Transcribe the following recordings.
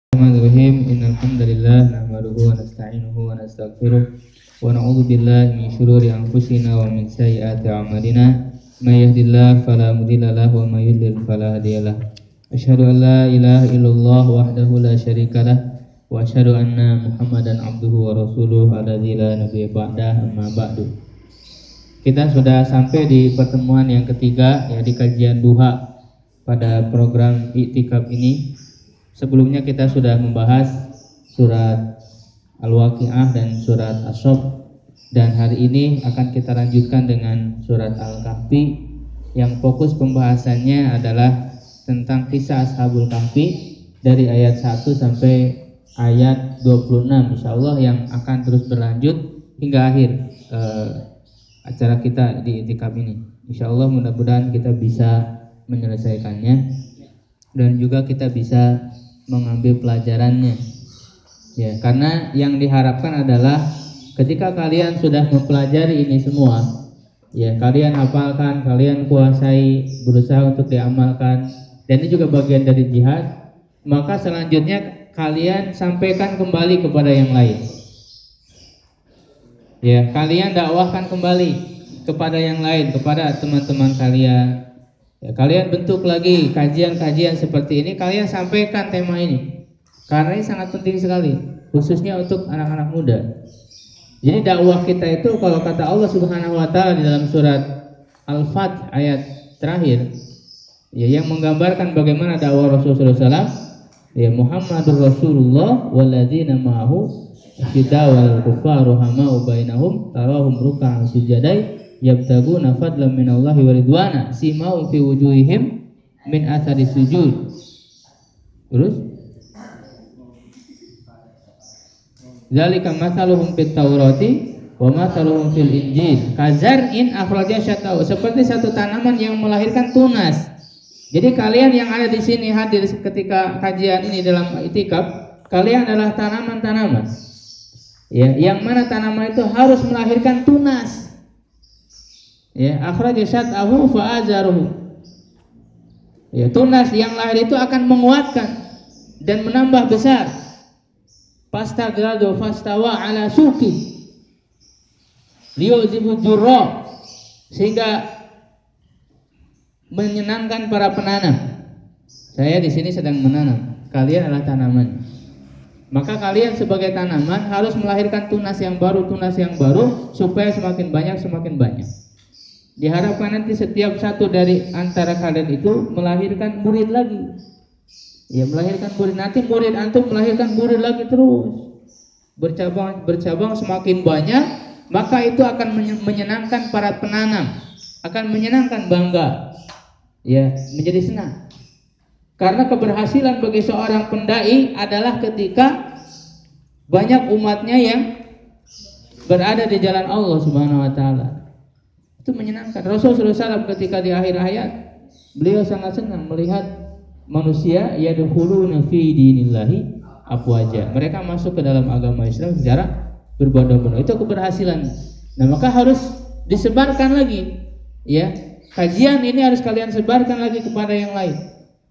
Bismillahirrahmanirrahim. Innal hamdalillah nahmaduhu wa nasta'inuhu wa nastaghfiruh wa na'udzu billahi min shururi anfusina wa min sayyiati a'malina. May yahdihillahu fala mudilla lahu wa may yudlil fala hadiyalah. Asyhadu an la ilaha illallah wahdahu la syarikalah wa asyhadu anna Muhammadan abduhu wa rasuluhu alladzi la nabiyya ba'dah, amma ba'du. Kita sudah sampai di pertemuan yang ketiga, ya, di kajian duha pada program I'tikaf ini. Sebelumnya kita sudah membahas surat Al-Waqi'ah dan surat As-Saff, dan hari ini akan kita lanjutkan dengan surat Al-Kahfi yang fokus pembahasannya adalah tentang kisah Ashabul Kahfi dari ayat 1 sampai ayat 26, insyaallah, yang akan terus berlanjut hingga akhir acara kita di I'tikaf ini. Insyaallah mudah-mudahan kita bisa menyelesaikannya dan juga kita bisa mengambil pelajarannya, ya, karena yang diharapkan adalah ketika kalian sudah mempelajari ini semua, ya, kalian hafalkan, kalian kuasai, berusaha untuk diamalkan, dan ini juga bagian dari jihad, maka selanjutnya kalian sampaikan kembali kepada yang lain, ya, kalian dakwahkan kembali kepada yang lain, kepada teman-teman kalian. Ya, kalian bentuk lagi kajian-kajian seperti ini, kalian sampaikan tema ini, karena ini sangat penting sekali, khususnya untuk anak-anak muda. Jadi dakwah kita itu, kalau kata Allah Subhanahu wa Ta'ala di dalam surat Al-Fath ayat terakhir, ya, yang menggambarkan bagaimana dakwah Rasulullah SAW, ya, Muhammadur Rasulullah walladzina ma'ahu asyidda'u 'alal kuffari rahama'u bainahum tarahum ruk'an sujadai yabtaguna fadlan minallahi wa ridwana simahum fi wujuhihim min athari sujud. Terus zalika mathaluhum fit taurati wa mathaluhum fil injil kazar'in akhraja syata'u, seperti satu tanaman yang melahirkan tunas. Jadi kalian yang ada di sini hadir ketika kajian ini dalam i'tikaf, kalian adalah tanaman-tanaman, ya, yang mana tanaman itu harus melahirkan tunas. Ya, akhraja syat'ahu fa'azaruhu. Ya, tunas yang lahir itu akan menguatkan dan menambah besar. Fastagradu fastawa ala suqi liyuzibu jurra, sehingga menyenangkan para penanam. Saya di sini sedang menanam, kalian adalah tanaman. Maka kalian sebagai tanaman harus melahirkan tunas yang baru supaya semakin banyak. Diharapkan nanti setiap satu dari antara kalian itu melahirkan murid lagi. Ya, melahirkan murid. Nanti murid antum melahirkan murid lagi terus. Bercabang semakin banyak, maka itu akan menyenangkan para penanam, akan menyenangkan bangga. Ya, menjadi senang. Karena keberhasilan bagi seorang pendai adalah ketika banyak umatnya yang berada di jalan Allah Subhanahu wa Ta'ala. Itu menyenangkan. Rasulullah SAW ketika di akhir ayat, beliau sangat senang melihat manusia yadkhuluna fi dinillahi afwaja. Mereka masuk ke dalam agama Islam secara berbondong-bondong. Itu keberhasilan. Nah, maka harus disebarkan lagi. Ya, kajian ini harus kalian sebarkan lagi kepada yang lain.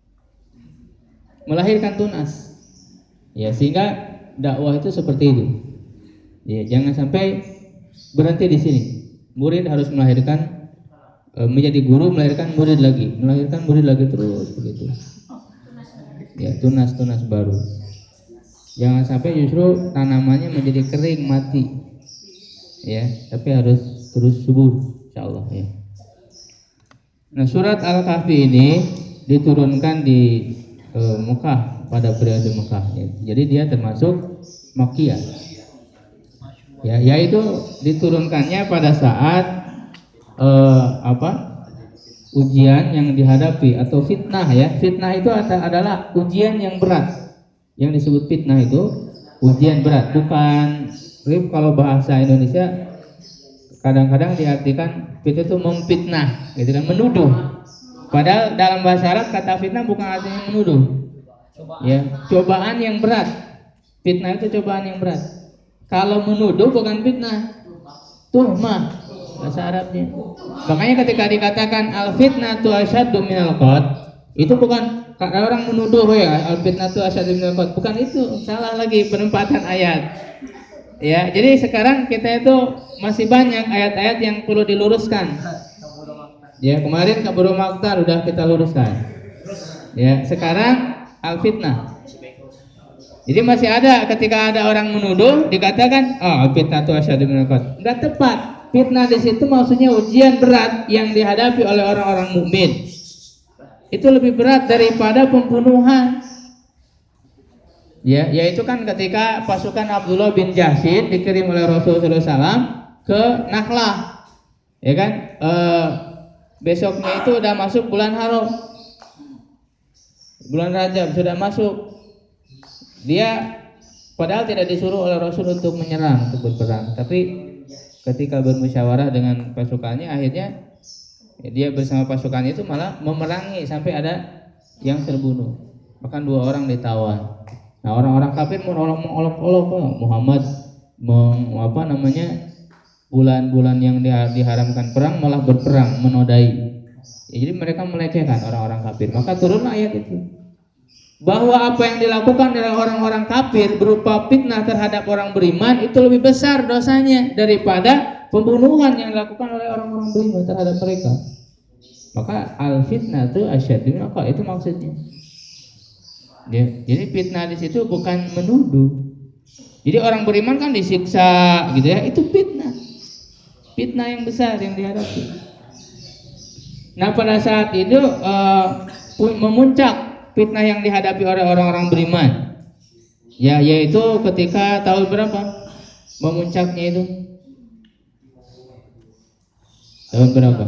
Melahirkan tunas. Ya, sehingga dakwah itu seperti itu. Ya, jangan sampai berhenti di sini. Murid harus melahirkan, menjadi guru melahirkan murid lagi terus begitu. Ya, tunas baru. Jangan sampai justru tanamannya menjadi kering mati. Ya, tapi harus terus subur, insyaallah, ya. Nah, surat Al-Kahfi ini diturunkan di Mekah, pada periode Mekah, ya. Jadi dia termasuk Makkiyah. Ya, yaitu diturunkannya pada saat ujian yang dihadapi atau fitnah, ya. Fitnah itu adalah ujian yang berat. Yang disebut fitnah itu ujian berat, bukan kalau bahasa Indonesia kadang-kadang diartikan fitnah itu memfitnah, gitu kan, menuduh. Padahal dalam bahasa Arab kata fitnah bukan artinya menuduh. Ya, cobaan yang berat. Fitnah itu cobaan yang berat. Kalau menuduh bukan fitnah, tuhmah bahasa Arabnya. Makanya ketika dikatakan al-fitnatu asyaddu minal qatl, Itu bukan karena orang menuduh ya al-fitnatu asyaddu minal qatl. Bukan itu, salah lagi penempatan ayat. Ya, jadi sekarang kita itu masih banyak ayat-ayat yang perlu diluruskan. Ya, kemarin kaburu maktar udah kita luruskan. Ya, sekarang al-fitnah. Jadi masih ada ketika ada orang menuduh dikatakan, "Oh, al-fitnatu asyaddu minal qatl." Enggak tepat. Fitnah di situ maksudnya ujian berat yang dihadapi oleh orang-orang mukmin. Itu lebih berat daripada pembunuhan. Ya, yaitu kan ketika pasukan Abdullah bin Jahsy dikirim oleh Rasulullah SAW ke Nakhlah, ya kan? Besoknya itu udah masuk bulan Haram, bulan Rajab sudah masuk. Dia padahal tidak disuruh oleh Rasul untuk menyerang, untuk berperang, tapi ketika bermusyawarah dengan pasukannya, akhirnya dia bersama pasukannya itu malah memerangi sampai ada yang terbunuh, bahkan 2 orang ditawan. Nah, orang-orang kafir mengolok-olok Muhammad bulan-bulan yang diharamkan perang malah berperang, menodai. Ya, jadi mereka melecehkan orang-orang kafir. Maka turunlah ayat itu bahwa apa yang dilakukan oleh orang-orang kafir berupa fitnah terhadap orang beriman itu lebih besar dosanya daripada pembunuhan yang dilakukan oleh orang-orang beriman terhadap mereka. Maka al-fitnah itu asyaddu minal qatl, itu maksudnya. Ya, jadi fitnah di situ bukan menuduh. Jadi orang beriman kan disiksa gitu ya, itu fitnah. Fitnah yang besar yang dihadapi. Nah, pada saat itu memuncak fitnah yang dihadapi oleh orang-orang beriman. Ya, yaitu ketika tahun berapa? Memuncaknya itu. Tahun berapa?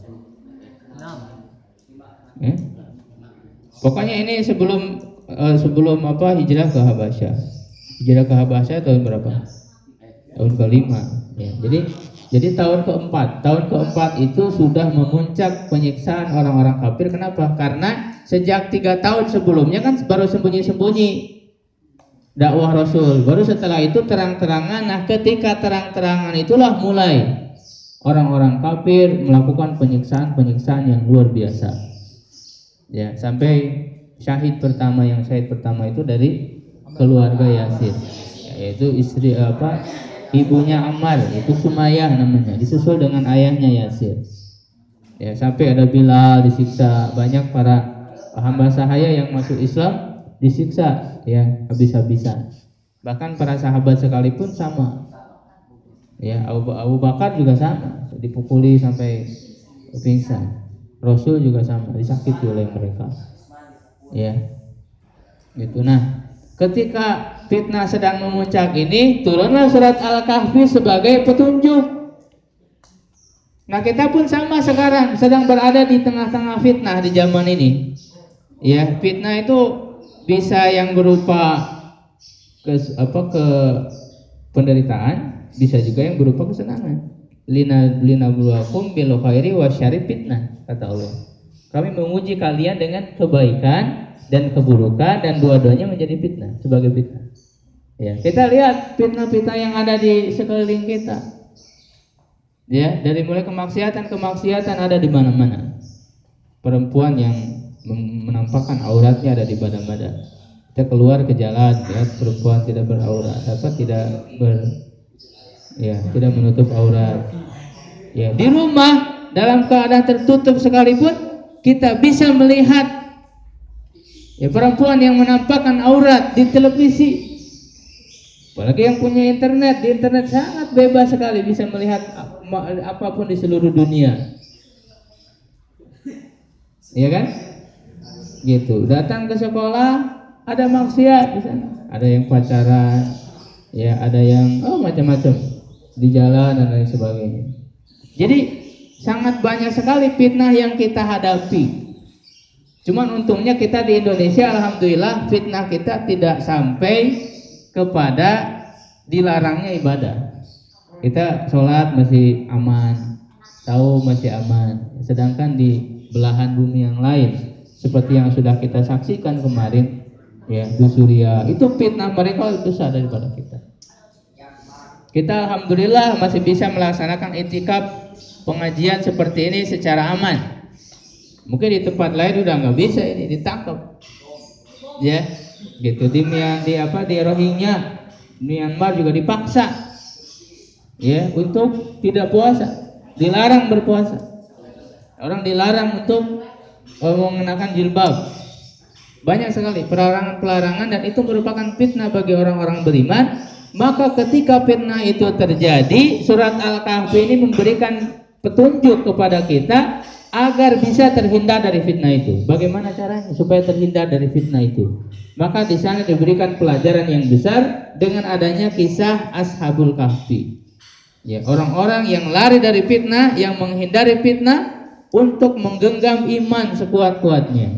Pokoknya ini sebelum hijrah ke Habasyah. Hijrah ke Habasyah tahun berapa? Tahun ke-5. Ya, jadi tahun ke-4. Tahun ke-4 itu sudah memuncak penyiksaan orang-orang kafir. Kenapa? Karena sejak 3 tahun sebelumnya kan baru sembunyi-sembunyi dakwah Rasul. Baru setelah itu terang-terangan. Nah, ketika terang-terangan itulah mulai orang-orang kafir melakukan penyiksaan yang luar biasa. Ya, sampai syahid pertama itu dari keluarga Yasir, yaitu istri ibunya Ammar, itu Sumayyah namanya, disusul dengan ayahnya Yasir. Ya, sampai ada Bilal disiksa, banyak para hamba sahaya yang masuk Islam disiksa ya habis-habisan. Bahkan para sahabat sekalipun sama. Ya, Abu Bakar juga sama, dipukuli sampai pingsan. Rasul juga sama, disakiti oleh mereka. Ya, gitu. Nah, ketika fitnah sedang memuncak ini, turunlah surat Al-Kahfi sebagai petunjuk. Nah, kita pun sama sekarang sedang berada di tengah-tengah fitnah di zaman ini. Ya, fitnah itu bisa yang berupa ke penderitaan, bisa juga yang berupa kesenangan. Lina buluakum bil khairi wasyarri fitnah, kata Allah. Kami menguji kalian dengan kebaikan dan keburukan, dan dua-duanya menjadi fitnah, sebagai fitnah. Ya, kita lihat fitnah-fitnah yang ada di sekeliling kita. Ya, dari mulai kemaksiatan ada di mana-mana. Perempuan yang menampakkan auratnya ada di mana-mana. Kita keluar ke jalan, ya, perempuan tidak beraurat, tidak menutup aurat. Ya, di rumah dalam keadaan tertutup sekalipun kita bisa melihat ya perempuan yang menampakkan aurat di televisi. Apalagi yang punya internet, di internet sangat bebas sekali bisa melihat apapun di seluruh dunia. Iya kan? Gitu. Datang ke sekolah ada maksiat di sana. Ada yang pacaran, ya, ada yang macam-macam di jalan dan lain sebagainya. Jadi sangat banyak sekali fitnah yang kita hadapi. Cuman untungnya kita di Indonesia, alhamdulillah, fitnah kita tidak sampai kepada dilarangnya ibadah. Kita sholat masih aman, tahu masih aman. Sedangkan di belahan bumi yang lain, seperti yang sudah kita saksikan kemarin, ya, di Suriah, itu fitnah mereka lebih besar daripada kita. Kita alhamdulillah masih bisa melaksanakan i'tikaf pengajian seperti ini secara aman. Mungkin di tempat lain udah nggak bisa ini ditangkap, ya, gitu. Di Rohingya, Myanmar juga dipaksa, ya, untuk tidak puasa, dilarang berpuasa. Orang dilarang untuk mengenakan jilbab. Banyak sekali pelarangan-pelarangan dan itu merupakan fitnah bagi orang-orang beriman. Maka ketika fitnah itu terjadi, surat Al-Kahfi ini memberikan petunjuk kepada kita agar bisa terhindar dari fitnah itu. Bagaimana caranya supaya terhindar dari fitnah itu? Maka di sana diberikan pelajaran yang besar dengan adanya kisah Ashabul Kahfi. Ya, orang-orang yang lari dari fitnah, yang menghindari fitnah untuk menggenggam iman sekuat-kuatnya.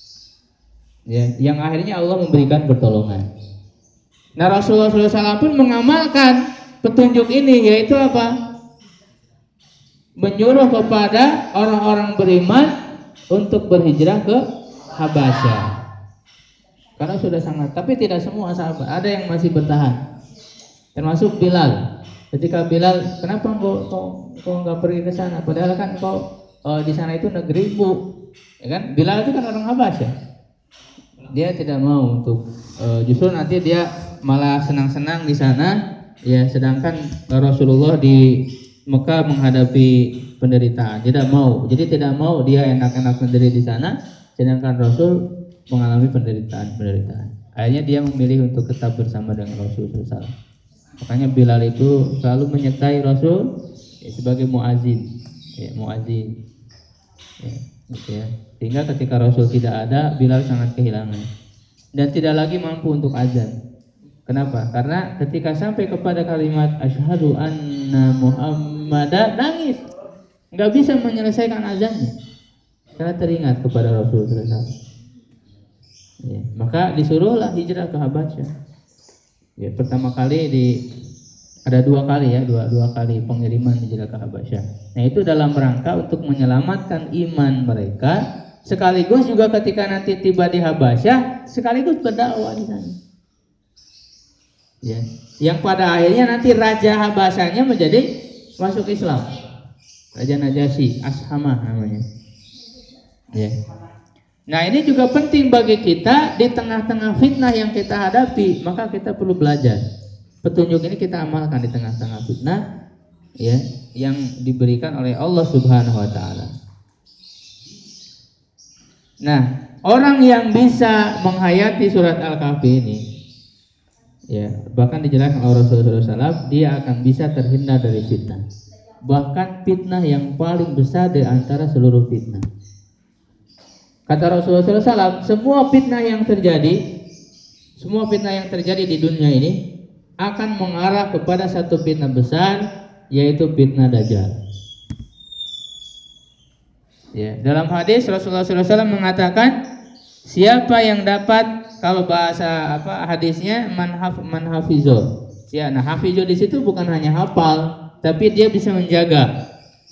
Ya, yang akhirnya Allah memberikan pertolongan. Nah, Rasulullah SAW pun mengamalkan petunjuk ini, yaitu apa? Menyuruh kepada orang-orang beriman untuk berhijrah ke Habasyah. Karena sudah sangat, tapi tidak semua sahabat, ada yang masih bertahan. Termasuk Bilal. Ketika Bilal, kenapa kau nggak pergi ke sana? Padahal kan kau di sana itu negerimu, ya kan? Bilal itu kan orang Habasyah. Dia tidak mau untuk justru nanti dia malah senang-senang di sana, ya, sedangkan Rasulullah di Mekah menghadapi penderitaan. Tidak mau, jadi tidak mau dia enak-enak sendiri di sana, sedangkan Rasul mengalami penderitaan. Akhirnya dia memilih untuk tetap bersama dengan Rasulullah SAW. Makanya Bilal itu selalu menyertai Rasul, ya, sebagai muazin, ya, ya, gitu ya. Sehingga ketika Rasul tidak ada, Bilal sangat kehilangan dan tidak lagi mampu untuk azan. Kenapa? Karena ketika sampai kepada kalimat asyhadu anna Muhammadan, nangis, nggak bisa menyelesaikan azannya karena teringat kepada Rasulullah SAW. Ya, maka disuruhlah hijrah ke Habasyah. Ya, pertama kali ada dua kali pengiriman hijrah ke Habasyah. Nah, itu dalam rangka untuk menyelamatkan iman mereka, sekaligus juga ketika nanti tiba di Habasyah sekaligus berdakwah di sana. Ya, yang pada akhirnya nanti raja Habasyahnya menjadi masuk Islam. Raja Najasyi, Ashamah namanya. Ya. Nah, ini juga penting bagi kita di tengah-tengah fitnah yang kita hadapi, maka kita perlu belajar. Petunjuk ini kita amalkan di tengah-tengah fitnah, ya, yang diberikan oleh Allah Subhanahu wa taala. Nah, orang yang bisa menghayati surat Al-Kahfi ini, ya, bahkan dijelaskan oleh Rasulullah SAW, dia akan bisa terhindar dari fitnah. Bahkan fitnah yang paling besar di antara seluruh fitnah. Kata Rasulullah SAW, semua fitnah yang terjadi di dunia ini akan mengarah kepada satu fitnah besar, yaitu fitnah Dajjal. Ya, dalam hadis Rasulullah SAW mengatakan, siapa yang dapat, kalau bahasa hadisnya man hafizo. Ya, nah hafizo di situ bukan hanya hafal, tapi dia bisa menjaga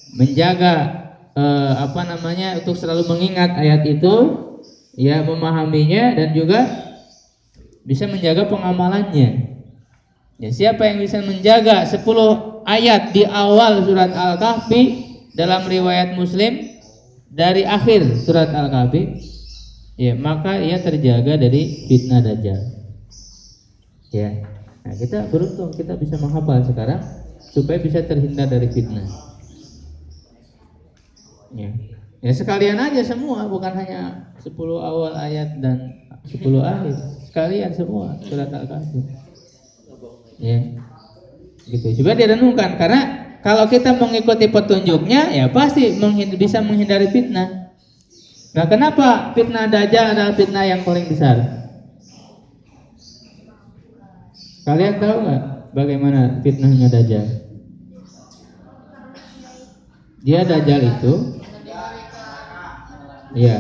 untuk selalu mengingat ayat itu, ya, memahaminya dan juga bisa menjaga pengamalannya. Ya, siapa yang bisa menjaga 10 ayat di awal surat Al-Kahfi dalam riwayat Muslim dari akhir surat Al-Kahfi, ya, maka ia terjaga dari fitnah Dajjal. Ya. Nah, kita beruntung kita bisa menghafal sekarang supaya bisa terhindar dari fitnah. Ya. Ya, sekalian aja semua, bukan hanya 10 awal ayat dan 10 akhir. Sekalian semua surat Al-Kahfi. Ya. Gitu. Coba direnungkan, karena kalau kita mengikuti petunjuknya, ya pasti bisa menghindari fitnah. Nah, kenapa fitnah Dajjal adalah fitnah yang paling besar? Kalian tahu nggak bagaimana fitnahnya Dajjal? Dia Dajjal itu, ya,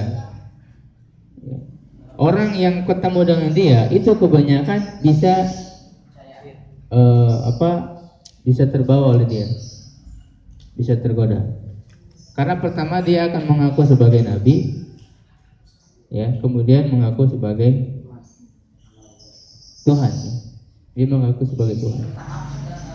orang yang ketemu dengan dia itu kebanyakan bisa bisa terbawa oleh dia, bisa tergoda. Karena pertama dia akan mengaku sebagai nabi, ya, kemudian mengaku sebagai Tuhan. Dia mengaku sebagai Tuhan.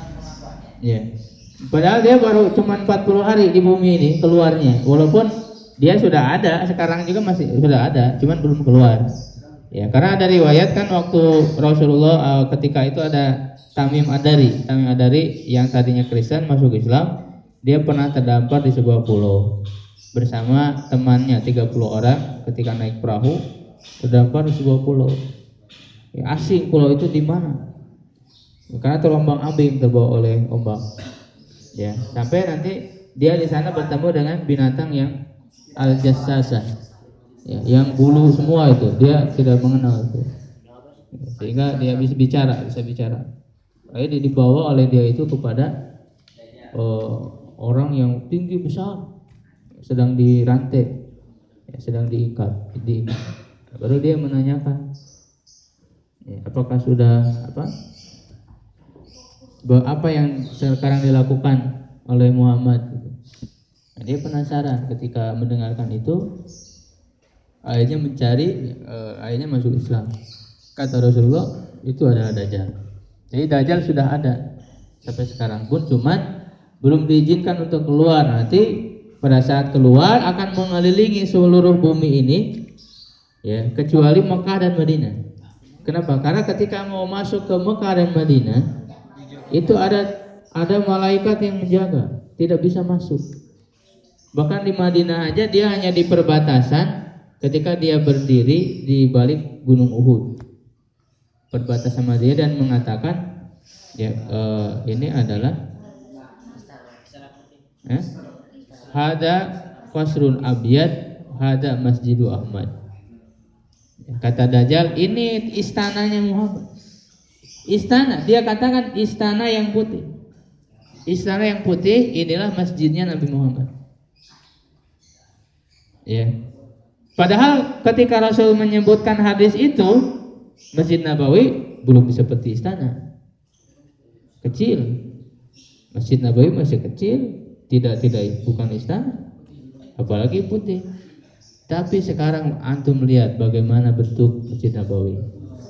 Ya. Padahal dia baru cuma 40 hari di bumi ini keluarnya. Walaupun Dia sudah ada, sekarang juga masih sudah ada, cuman belum keluar. Ya, karena ada riwayat kan waktu Rasulullah ketika itu ada Tamim Ad-Dari yang tadinya Kristen masuk Islam, dia pernah terdampar di sebuah pulau bersama temannya 30 orang ketika naik perahu terdampar di sebuah pulau. Ya, asing pulau itu di mana? Karena terombang-ambing terbawa oleh ombak. Ya, sampai nanti dia di sana bertemu dengan binatang yang al-jassasah, ya, yang bulu semua itu dia tidak mengenal itu, sehingga dia bisa bicara. Lalu dia dibawa oleh dia itu kepada orang yang tinggi besar, sedang dirantai, ya, sedang diikat. Baru dia menanyakan, ya, apakah sudah apa yang sekarang dilakukan oleh Muhammad. Nah, dia penasaran ketika mendengarkan itu, akhirnya akhirnya masuk Islam. Kata Rasulullah, itu adalah Dajjal. Jadi Dajjal sudah ada sampai sekarang pun, cuman belum diizinkan untuk keluar. Nanti pada saat keluar akan mengelilingi seluruh bumi ini, ya, kecuali Mekah dan Madinah. Kenapa? Karena ketika mau masuk ke Mekah dan Madinah, itu ada malaikat yang menjaga, tidak bisa masuk. Bahkan di Madinah aja dia hanya di perbatasan, ketika dia berdiri di balik Gunung Uhud, perbatasan sama dia, dan mengatakan, ya, ini adalah hada qasrun abyad, hada masjidu Ahmad. Kata Dajjal, ini istananya Muhammad. Istana, dia katakan istana yang putih. Istana yang putih inilah masjidnya Nabi Muhammad. Ya. Padahal ketika Rasul menyebutkan hadis itu, Masjid Nabawi belum seperti istana. Kecil. Masjid Nabawi masih kecil, bukan istana. Apalagi putih. Tapi sekarang antum lihat bagaimana bentuk Masjid Nabawi.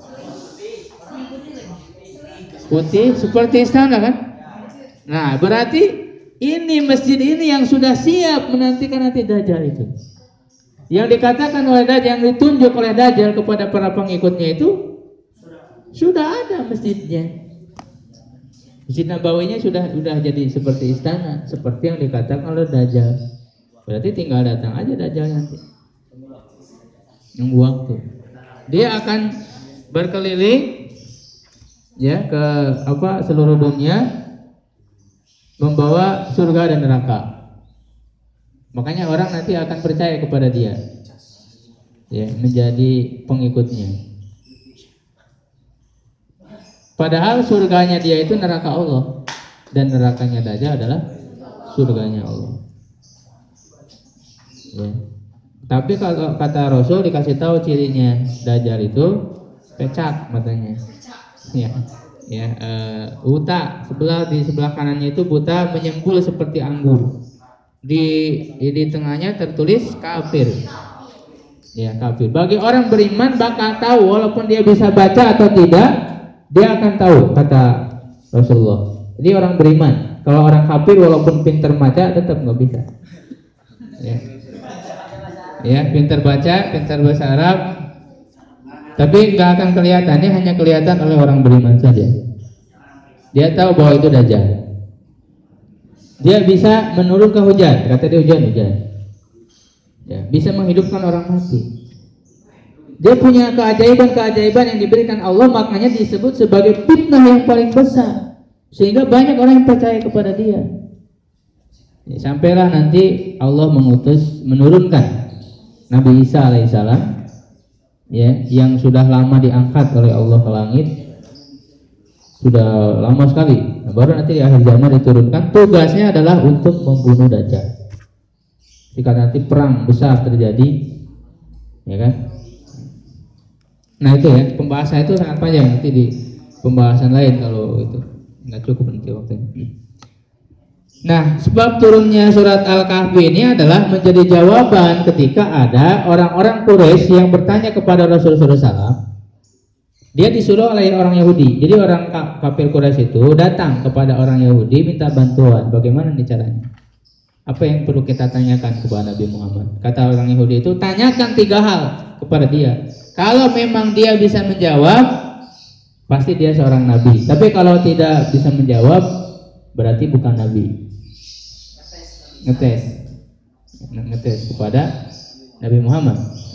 Putih seperti istana kan? Nah, berarti ini masjid ini yang sudah siap menantikan nanti Dajjal itu. Yang dikatakan oleh Dajjal, yang ditunjuk oleh Dajjal kepada para pengikutnya itu sudah ada masjidnya. Masjid Nabawinya sudah jadi seperti istana, seperti yang dikatakan oleh Dajjal. Berarti tinggal datang aja Dajjal nanti. Nunggu waktu. Dia akan berkeliling, ya, ke seluruh dunia, membawa surga dan neraka. Makanya orang nanti akan percaya kepada dia, ya, menjadi pengikutnya. Padahal surganya dia itu neraka Allah, dan nerakanya Dajjal adalah surganya Allah. Ya. Tapi kalau kata Rasul dikasih tahu cirinya Dajjal itu pecak matanya, ya, buta, di sebelah kanannya itu buta, menyembul seperti anggur. Di tengahnya tertulis kafir. Ya, kafir. Bagi orang beriman bakal tahu, walaupun dia bisa baca atau tidak, dia akan tahu, kata Rasulullah. Jadi orang beriman. Kalau orang kafir walaupun pintar baca tetap nggak bisa. Ya, pintar baca, pintar bahasa Arab, tapi nggak akan kelihatan. Ini hanya kelihatan oleh orang beriman saja. Dia tahu bahwa itu Dajjal. Dia bisa menurunkan hujan, kata dia hujan. Ya, bisa menghidupkan orang mati. Dia punya keajaiban yang diberikan Allah, makanya disebut sebagai fitnah yang paling besar. Sehingga banyak orang yang percaya kepada dia. Ya, sampailah nanti Allah menurunkan Nabi Isa alaihissalam, ya, yang sudah lama diangkat oleh Allah ke langit. Sudah lama sekali. Nah, baru nanti di akhir zaman diturunkan. Tugasnya adalah untuk membunuh Dajjal. Jika nanti perang besar terjadi, ya kan? Nah itu ya, pembahasan itu sangat panjang, nanti di pembahasan lain kalau itu nggak cukup nanti waktunya. Nah, sebab turunnya surat Al-Kahfi ini adalah menjadi jawaban ketika ada orang-orang Quraisy yang bertanya kepada Rasulullah SAW. Dia disuruh oleh orang Yahudi. Jadi orang kafir Quraisy itu datang kepada orang Yahudi minta bantuan. Bagaimana nih caranya? Apa yang perlu kita tanyakan kepada Nabi Muhammad? Kata orang Yahudi itu, tanyakan 3 hal kepada dia. Kalau memang dia bisa menjawab, pasti dia seorang nabi. Tapi kalau tidak bisa menjawab, berarti bukan nabi. Ngetes kepada Nabi Muhammad.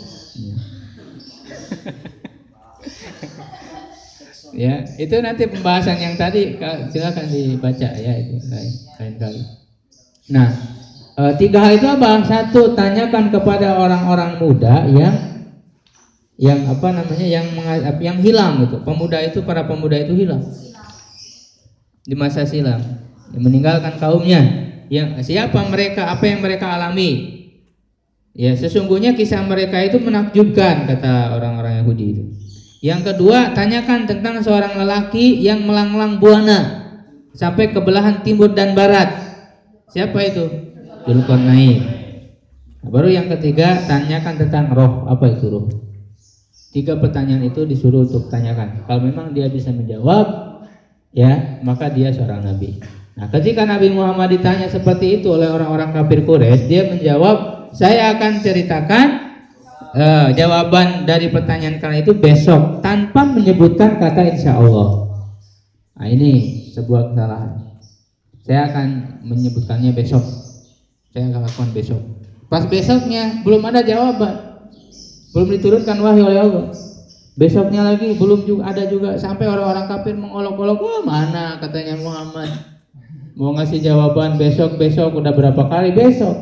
Ya, itu nanti pembahasan yang tadi silakan dibaca ya, itu lain kali. Nah, 3 hal itu apa? 1, tanyakan kepada orang-orang muda yang apa namanya, yang hilang gitu. Para pemuda itu hilang di masa silam, meninggalkan kaumnya. Siapa mereka? Apa yang mereka alami? Ya, sesungguhnya kisah mereka itu menakjubkan, kata orang-orang Yahudi itu. Yang kedua, tanyakan tentang seorang lelaki yang melanglang buana sampai ke belahan timur dan barat. Siapa itu? Dzulqarnain. Baru yang ketiga, tanyakan tentang roh. Apa itu roh? 3 pertanyaan itu disuruh untuk tanyakan. Kalau memang dia bisa menjawab, ya maka dia seorang nabi. Nah, ketika Nabi Muhammad ditanya seperti itu oleh orang-orang kafir Quraisy, dia menjawab, saya akan ceritakan jawaban dari pertanyaan kalian itu besok, tanpa menyebutkan kata insya Allah. Nah, ini sebuah kesalahan. Saya akan menyebutkannya besok. Saya akan lakukan besok. Pas besoknya belum ada jawaban, belum diturunkan wahyu oleh Allah. Besoknya lagi belum juga ada juga, sampai orang-orang kafir mengolok-olok, wah mana katanya Muhammad mau ngasih jawaban besok udah berapa kali besok.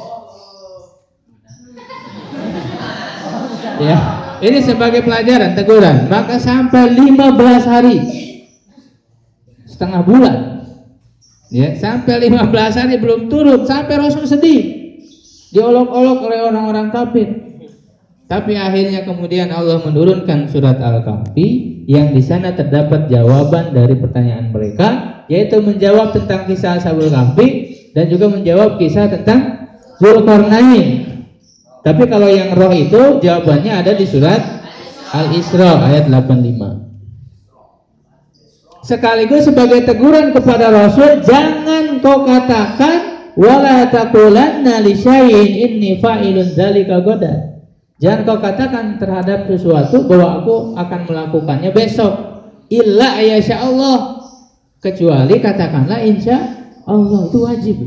Ya, ini sebagai pelajaran, teguran. Maka sampai 15 hari, setengah bulan, ya, sampai 15 hari belum turun, sampai Rasul sedih, diolok-olok oleh orang-orang kafir. Tapi akhirnya kemudian Allah menurunkan surat Al-Kahfi yang di sana terdapat jawaban dari pertanyaan mereka, yaitu menjawab tentang kisah Ashabul Kahfi dan juga menjawab kisah tentang Dzulqarnain. Tapi kalau yang roh itu jawabannya ada di surat Al-Isra ayat 85. Sekaligus sebagai teguran kepada Rasul, jangan kau katakan wala taqulanna li syai'in inni fa'ilun dzalika ghadan. Jangan kau katakan terhadap sesuatu bahwa aku akan melakukannya besok, illa ayasya Allah, kecuali katakanlah insya Allah. Itu wajib.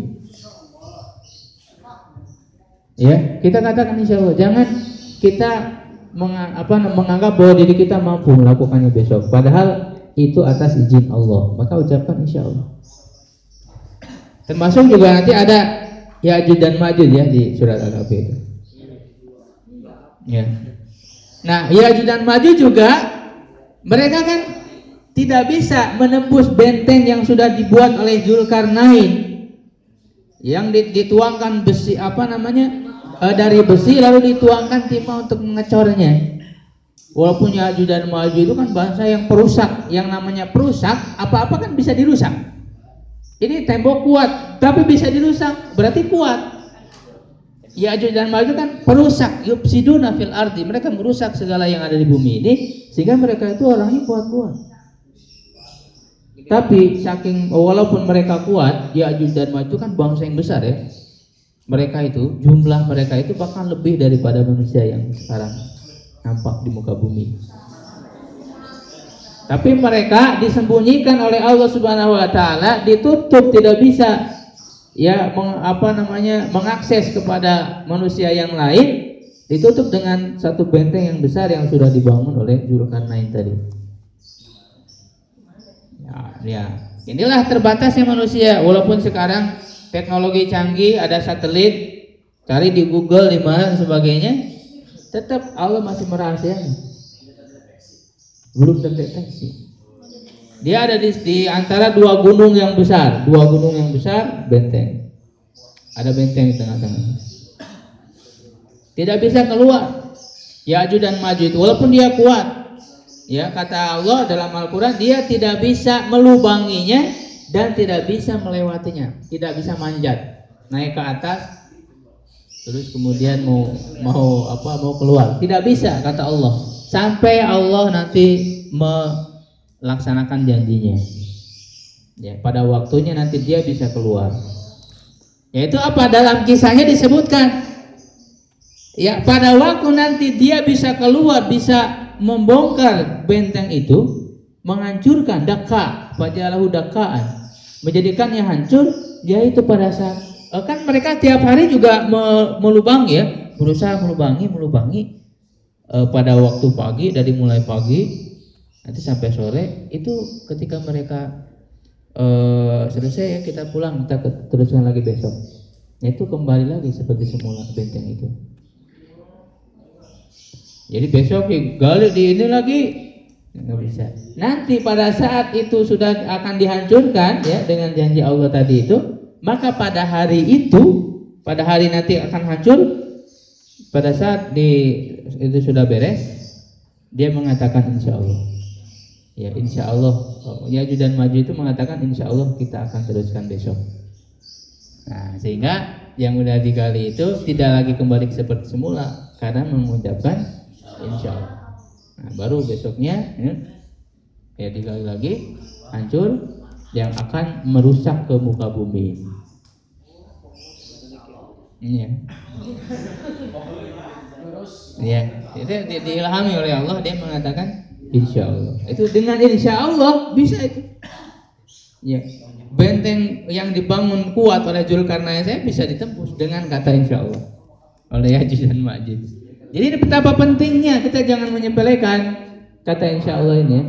Ya, kita katakan insya Allah. Jangan kita menganggap bahwa diri kita mampu melakukannya besok, padahal itu atas izin Allah. Maka ucapkan insya Allah. Termasuk juga nanti ada Ya'juj dan Ma'juj ya di surat Al-Kahfi itu. Ya. Nah, Ya'juj dan Ma'juj juga mereka kan tidak bisa menembus benteng yang sudah dibuat oleh Dzulqarnain, yang dituangkan besi dari besi lalu dituangkan timah untuk mengecornya. Walaupun Ya'juj dan Ma'juj itu kan bangsa yang perusak, yang namanya perusak apa-apa kan bisa dirusak. Ini tembok kuat tapi bisa dirusak, berarti kuat. Ya'juj dan Ma'juj kan perusak, yufsiduna fil ardi, mereka merusak segala yang ada di bumi ini, sehingga mereka itu orangnya kuat-kuat. Tapi saking walaupun mereka kuat, Ya'juj dan Ma'juj kan bangsa yang besar ya. Mereka itu, jumlah mereka itu bahkan lebih daripada manusia yang sekarang nampak di muka bumi. Tapi mereka disembunyikan oleh Allah Subhanahu wa taala, ditutup, tidak bisa mengakses kepada manusia yang lain, ditutup dengan satu benteng yang besar yang sudah dibangun oleh Dzulqarnain tadi. Ya, inilah terbatasnya manusia. Walaupun sekarang teknologi canggih, ada satelit, cari di Google di mana dan sebagainya, tetap Allah masih merahasiakan. Belum terdeteksi. Dia ada di antara dua gunung yang besar, benteng. Ada benteng di tengah-tengah. Tidak bisa keluar. Ya'juj dan Ma'juj itu walaupun dia kuat, ya kata Allah dalam Al-Quran, dia tidak bisa melubanginya dan tidak bisa melewatinya, tidak bisa manjat naik ke atas terus kemudian mau keluar, tidak bisa kata Allah, sampai Allah nanti melaksanakan janjinya. Ya, pada waktunya nanti dia bisa keluar. Yaitu apa? Dalam kisahnya disebutkan, ya pada waktu nanti dia bisa keluar, bisa membongkar benteng itu, menghancurkan daka, fajalahu dakaan, menjadikannya hancur. Dia itu pada saat kan mereka tiap hari juga melubangi ya, berusaha melubangi pada waktu pagi, dari mulai pagi nanti sampai sore. Itu ketika mereka selesai ya, kita pulang, kita teruskan lagi besok. Itu kembali lagi seperti semula benteng itu. Jadi besok digali di ini lagi nggak bisa. Nanti pada saat itu sudah akan dihancurkan ya dengan janji Allah tadi itu, maka pada hari itu, pada hari nanti akan hancur. Pada saat itu sudah beres, dia mengatakan insya Allah. Ya insya Allah, Ya'juj dan Ma'juj itu mengatakan insya Allah kita akan teruskan besok. Nah, sehingga yang udah digali itu tidak lagi kembali seperti semula karena mengucapkan insya Allah. Nah, baru besoknya ya digali lagi, hancur, yang akan merusak ke muka bumi. Iya. Ya, itu diilhami oleh Allah, dia mengatakan insya Allah. Itu dengan insya Allah bisa itu. Ya, benteng yang dibangun kuat oleh Zulkarnain saya bisa ditembus dengan kata insya Allah oleh Ya'juj dan Ma'juj. Jadi betapa pentingnya kita jangan menyepelekan kata insya Allah ini.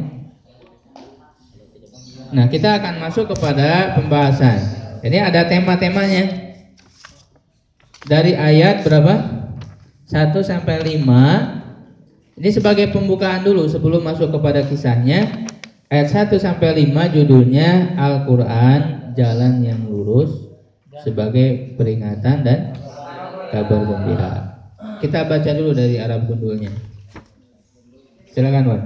Nah, kita akan masuk kepada pembahasan. Ini ada tema-temanya. Dari ayat berapa? 1 sampai 5. Ini sebagai pembukaan dulu sebelum masuk kepada kisahnya. Ayat 1 sampai 5 judulnya Al-Qur'an Jalan yang Lurus sebagai peringatan dan kabar gembira. Kita baca dulu dari Arab gundulnya. Silakan, Wan.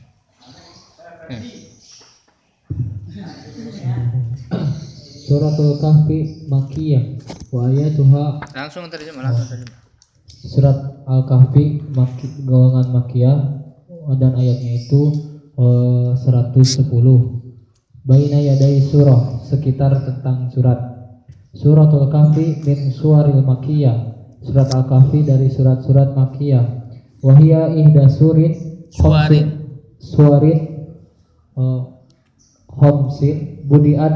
Suratul Kahfi Makkiyah wa ayatuha. Langsung terjemah. Surat Al-Kahfi golongan Makkiyah dan ayatnya itu 110. Baina yadai surah, sekitar tentang surat. Suratul Kahfi min suwaril Makkiyah. Surat Al-Kahfi dari surat-surat Makkiyah. Wahia ihda suwarin khamsin budiat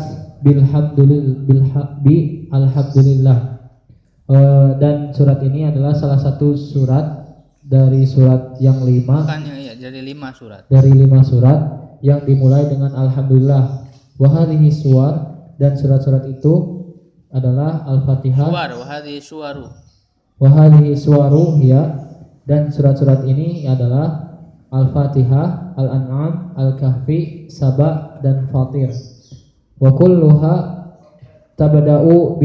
alhamdulillah. Dan surat ini adalah salah satu surat dari surat yang 5. Dari 5 surat. Dari 5 surat yang dimulai dengan alhamdulillah. Wahadihi suwar, dan surat-surat itu adalah Al-Fatihah. Wahadihi suwaru ya, dan surat-surat ini adalah Al-Fatihah, Al-An'am, Al-Kahfi, Saba dan Fatir. Wa kulluha tabtadi'u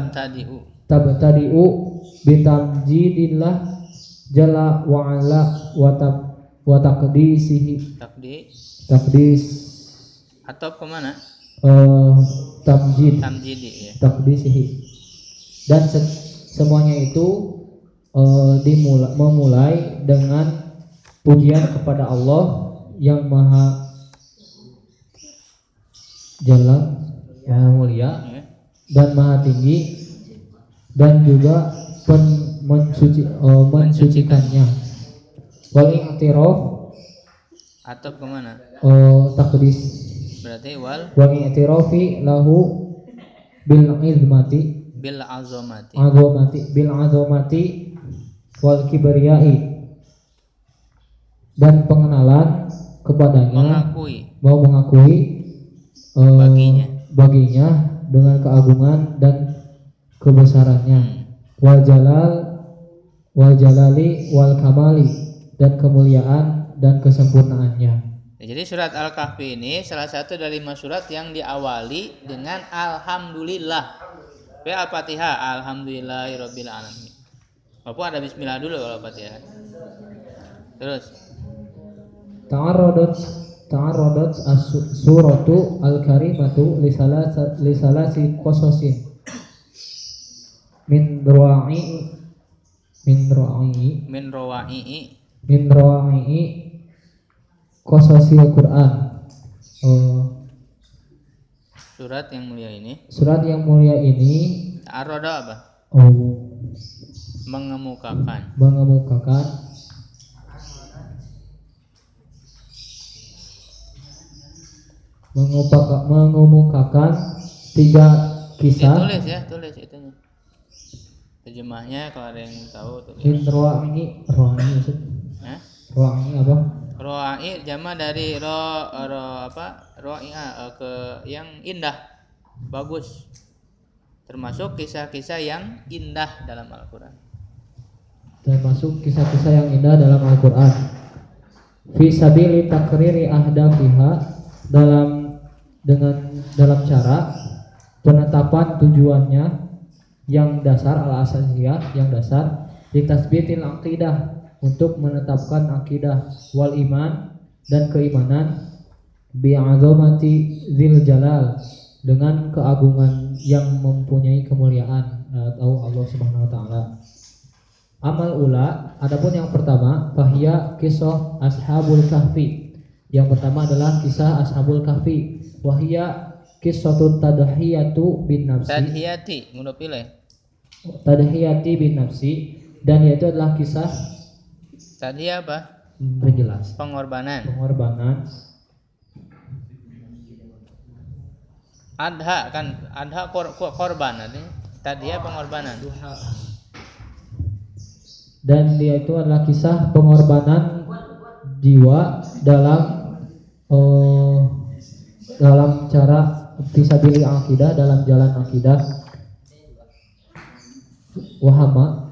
bitamjidillah jalla wa ala wa taqdisihi. Taqdis atau kemana? Tamjidi ya. Taqdisihi. Dan semuanya itu memulai dengan pujian kepada Allah yang maha jalla, maha mulia dan maha tinggi, dan juga mensucikannya. Wal i'tiraf atau kemana? Taqdis. Berarti wal i'tirafi lahu bil azmati wal kibriyai, dan pengenalan kepadanya, mengakui baginya dengan keagungan dan kebesarannya. Wal jalali wal kamali, dan kemuliaan dan kesempurnaannya. Jadi surat Al-Kahfi ini salah satu dari 5 surat yang diawali dengan alhamdulillah. Al-Fatihah, alhamdulillahirabbil alamin. Walaupun ada bismillah dulu kalau Al-Fatihah. Terus ta'arradat as-suratu al-karimatu li salasi qasasin min rawa'i qasasil Qur'an. Surat yang mulia ini. Surat yang mulia ini Ar-Ra'd apa? Mengemukakan. Mengemukakan 3 kisah. Tulis itunya. Terjemahnya kalau ada yang tahu tulis. Ro'ani apa? Ro'ai jama dari ro'i'a ke yang indah, bagus. Termasuk kisah-kisah yang indah dalam Al-Qur'an. Termasuk kisah-kisah yang indah dalam Al-Qur'an. Fi sabili takriri ahdafiha, dalam cara penetapan tujuannya yang dasar al-asasiyah, yang dasar litasbitil aqidah, untuk menetapkan akidah, wal iman, dan keimanan, bi'azamati dzil jalal, dengan keagungan yang mempunyai kemuliaan atau Allah Subhanahu wa taala. Amal ula, adapun yang pertama, fahiya kisah ashabul kahfi. Yang pertama adalah kisah ashabul kahfi. Wahia kisatut tadhiyatu bin nafsi. Tadhiyati, ngono pilih. Tadhiyati bin nafsi, dan yaitu adalah kisah tadhiyah apa? Berjelas. Pengorbanan. Adha korban artinya. Tadhiyah pengorbanan. Dan dia itu adalah kisah pengorbanan jiwa dalam cara fisabilil akidah, dalam jalan akidah. Wahum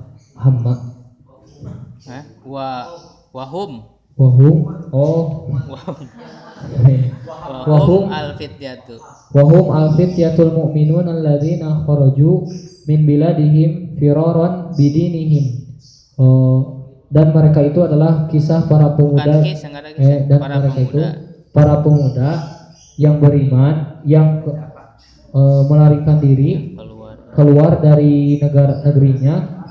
al-fityatul mu'minun alladzina kharaju min biladihim firaran bidinihim. Dan mereka itu adalah kisah para pemuda, para pemuda yang beriman, yang melarikan diri keluar dari negerinya,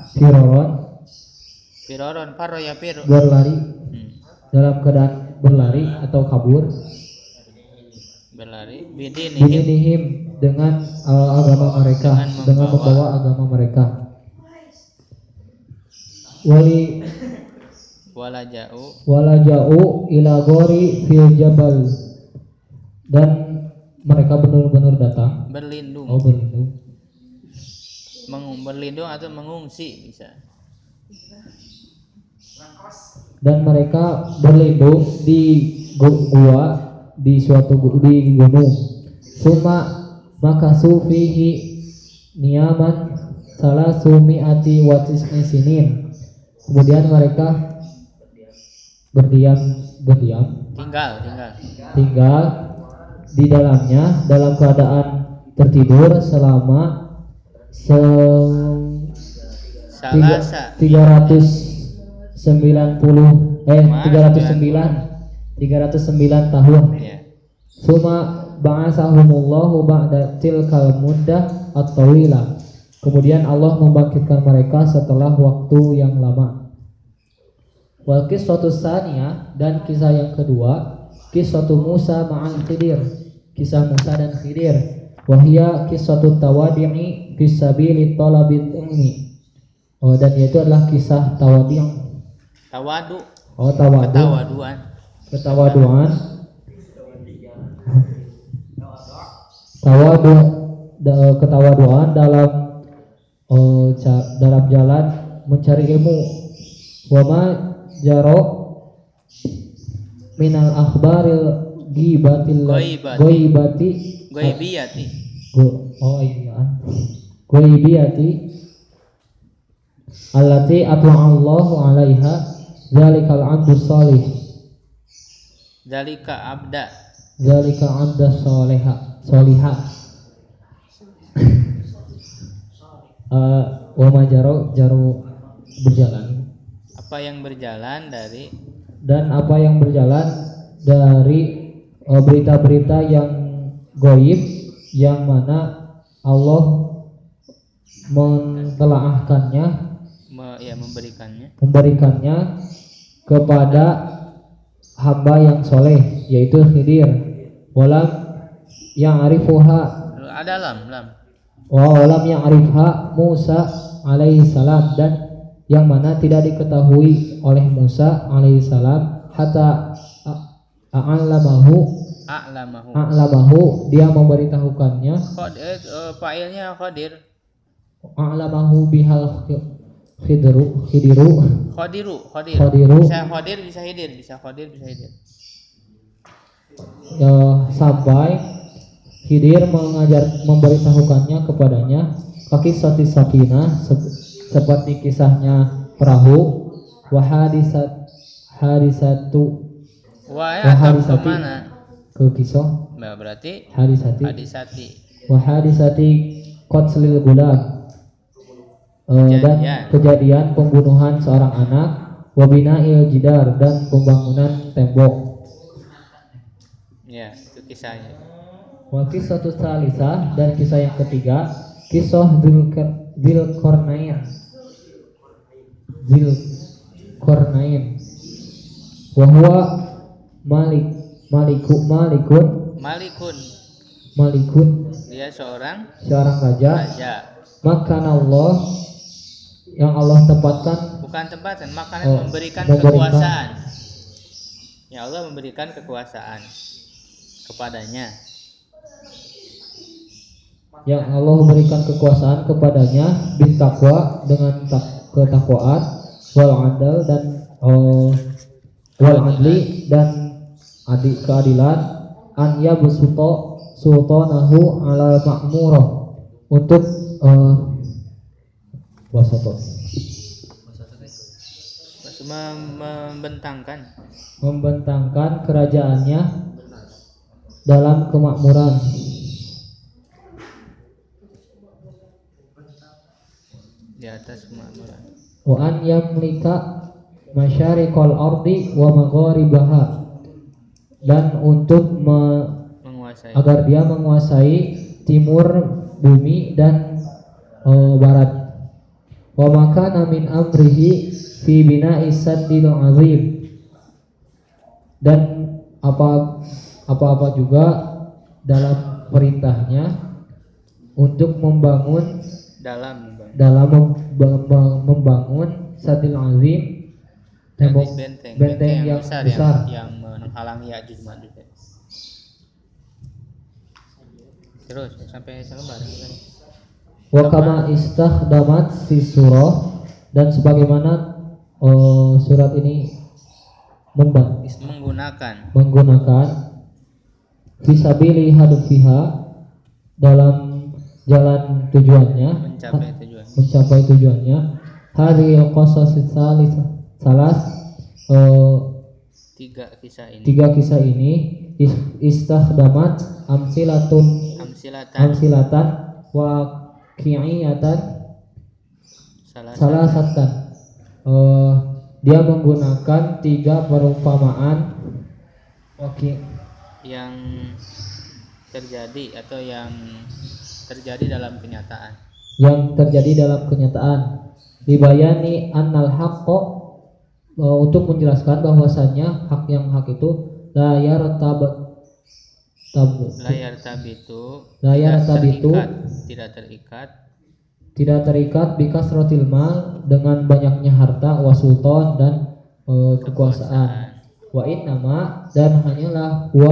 berlari, dalam keadaan berlari atau kabur, bidinihim, dengan agama mereka, dengan membawa agama mereka. Walaja'u ila ghori fil jabal, dan mereka benar-benar datang berlindung. Berlindung atau mengungsi bisa. Dan mereka berlindung di gua, di gunung. Suma makasu fihi niyaman salasumi'ati wa tisni sinin. Kemudian mereka tinggal di dalamnya dalam keadaan tertidur selama 309 tahun. Suma ba'asahumullahu ba'da tilkal muddah at-tawilah. Kemudian Allah membangkitkan mereka setelah waktu yang lama. Wal qissatu tsaniyah, dan kisah yang kedua, qissatu Musa ma'al Khidir, kisah Musa dan Khidir. Wahia qissatu tawadi'i fi sabili talabil ilmi. Dan yaitu adalah kisah ketawaduan dalam jalan mencari ilmu. Wama jaro minal akhbaril goibiyati allati atwa'allahu 'alaiha zalikal 'abdus salih. Zalika abda soliha. Wama jaro berjalan. Apa yang berjalan dari berita-berita yang goib, yang mana Allah mentelaahkannya, memberikannya kepada hamba yang soleh, yaitu Khidir. Walam yang arifuha ada lam. Wa lam ya'rifha Musa alaihi salam, dan yang mana tidak diketahui oleh Musa alaihi salam hatta a'lamahu dia memberitahukannya. Fa'ilnya qadir. A'lamahu bihal khidiru Bisa qadir, bisa hidir. Sampai Khidir memberitahukannya kepadanya kaki sati sakinah, seperti kisahnya perahu, hadisatu mana? Ke kisah Berarti hadisati qatslil gulam, dan kejadian pembunuhan seorang anak, wabina'il jidar, dan pembangunan tembok. Ya, itu kisahnya. Wa kisatu tsalisah, dan kisah yang ketiga, kisah Dzulqarnain. Wa huwa malikun. Dia seorang raja. Maka Allah, yang Allah tempatkan, memberikan kekuasaan. Ya, Allah memberikan kekuasaan kepadanya. Yang Allah memberikan kekuasaan kepadanya bin taqwa, dengan ketakwaan, wal adl, dan wal adli, dan keadilan, an yabsuta sultanahu ala ma'murah, untuk membentangkan kerajaannya dalam kemakmuran. Di atas kemakmuran. Wa an yamlika masyariqal ardi wa magharibaha, dan untuk agar dia menguasai timur bumi dan barat. Wa makana min amrihi fi bina'i saddil azim, dan apa-apa juga dalam perintahnya untuk membangun saddil azim, tembok benteng yang besar yang menghalangi Ya'juj Ma'juj. Terus sampai selembar. Wa kama istakhdamat fi surah, dan sebagaimana surat ini menggunakan fisabili hadufiha, dalam jalan tujuannya, mencapai tujuannya. Hari qasasis salas, tiga kisah ini istakhdamat amsilatan wa qi'iyatan salasatan. Dia menggunakan tiga perumpamaan yang terjadi atau yang terjadi dalam kenyataan. Dibayani annal haqqo, untuk menjelaskan bahwasanya hak itu layar tabitu tidak terikat bikasrotil mal, dengan banyaknya harta, wasultan, dan kekuasaan. Wa innama, dan hanyalah huwa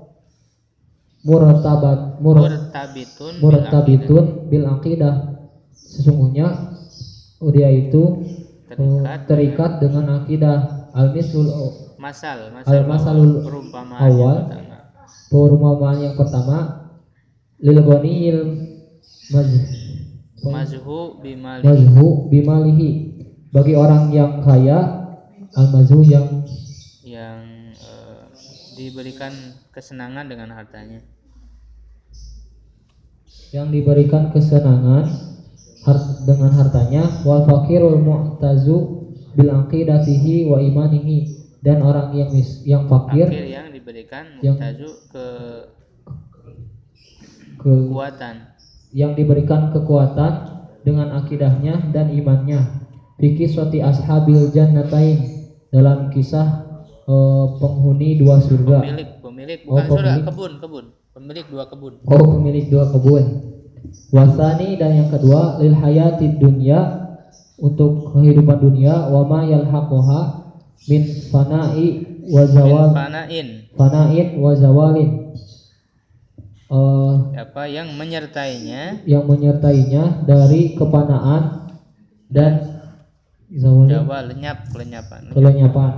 murtabitun bil aqidah, sesungguhnya dia itu terikat dengan akidah. Al-masalul awal, perumpamaan yang pertama, lil ghaniyil mazhu bimalihi, bagi orang yang kaya, al-mazhu yang diberikan kesenangan dengan hartanya, dengan hartanya. Wal fakirul mu'tazu bil aqidatihi wa imanihi, dan orang yang fakir yang diberikan mu'tazu yang diberikan kekuatan dengan akidahnya dan imannya. Fikih suati ashabil jannatain, dalam kisah penghuni dua surga. Pemilik bukan surga, kebun. Pemilik 2 kebun. Oh, pemilik 2 kebun. Wasani, dan yang kedua lil hayatid dunya, untuk kehidupan dunia, wa ma yalhaquha min fana'i wa zawal, fana'in wa zawalin, apa yang menyertainya dari kepanaan dan zawalin, kelenyapan.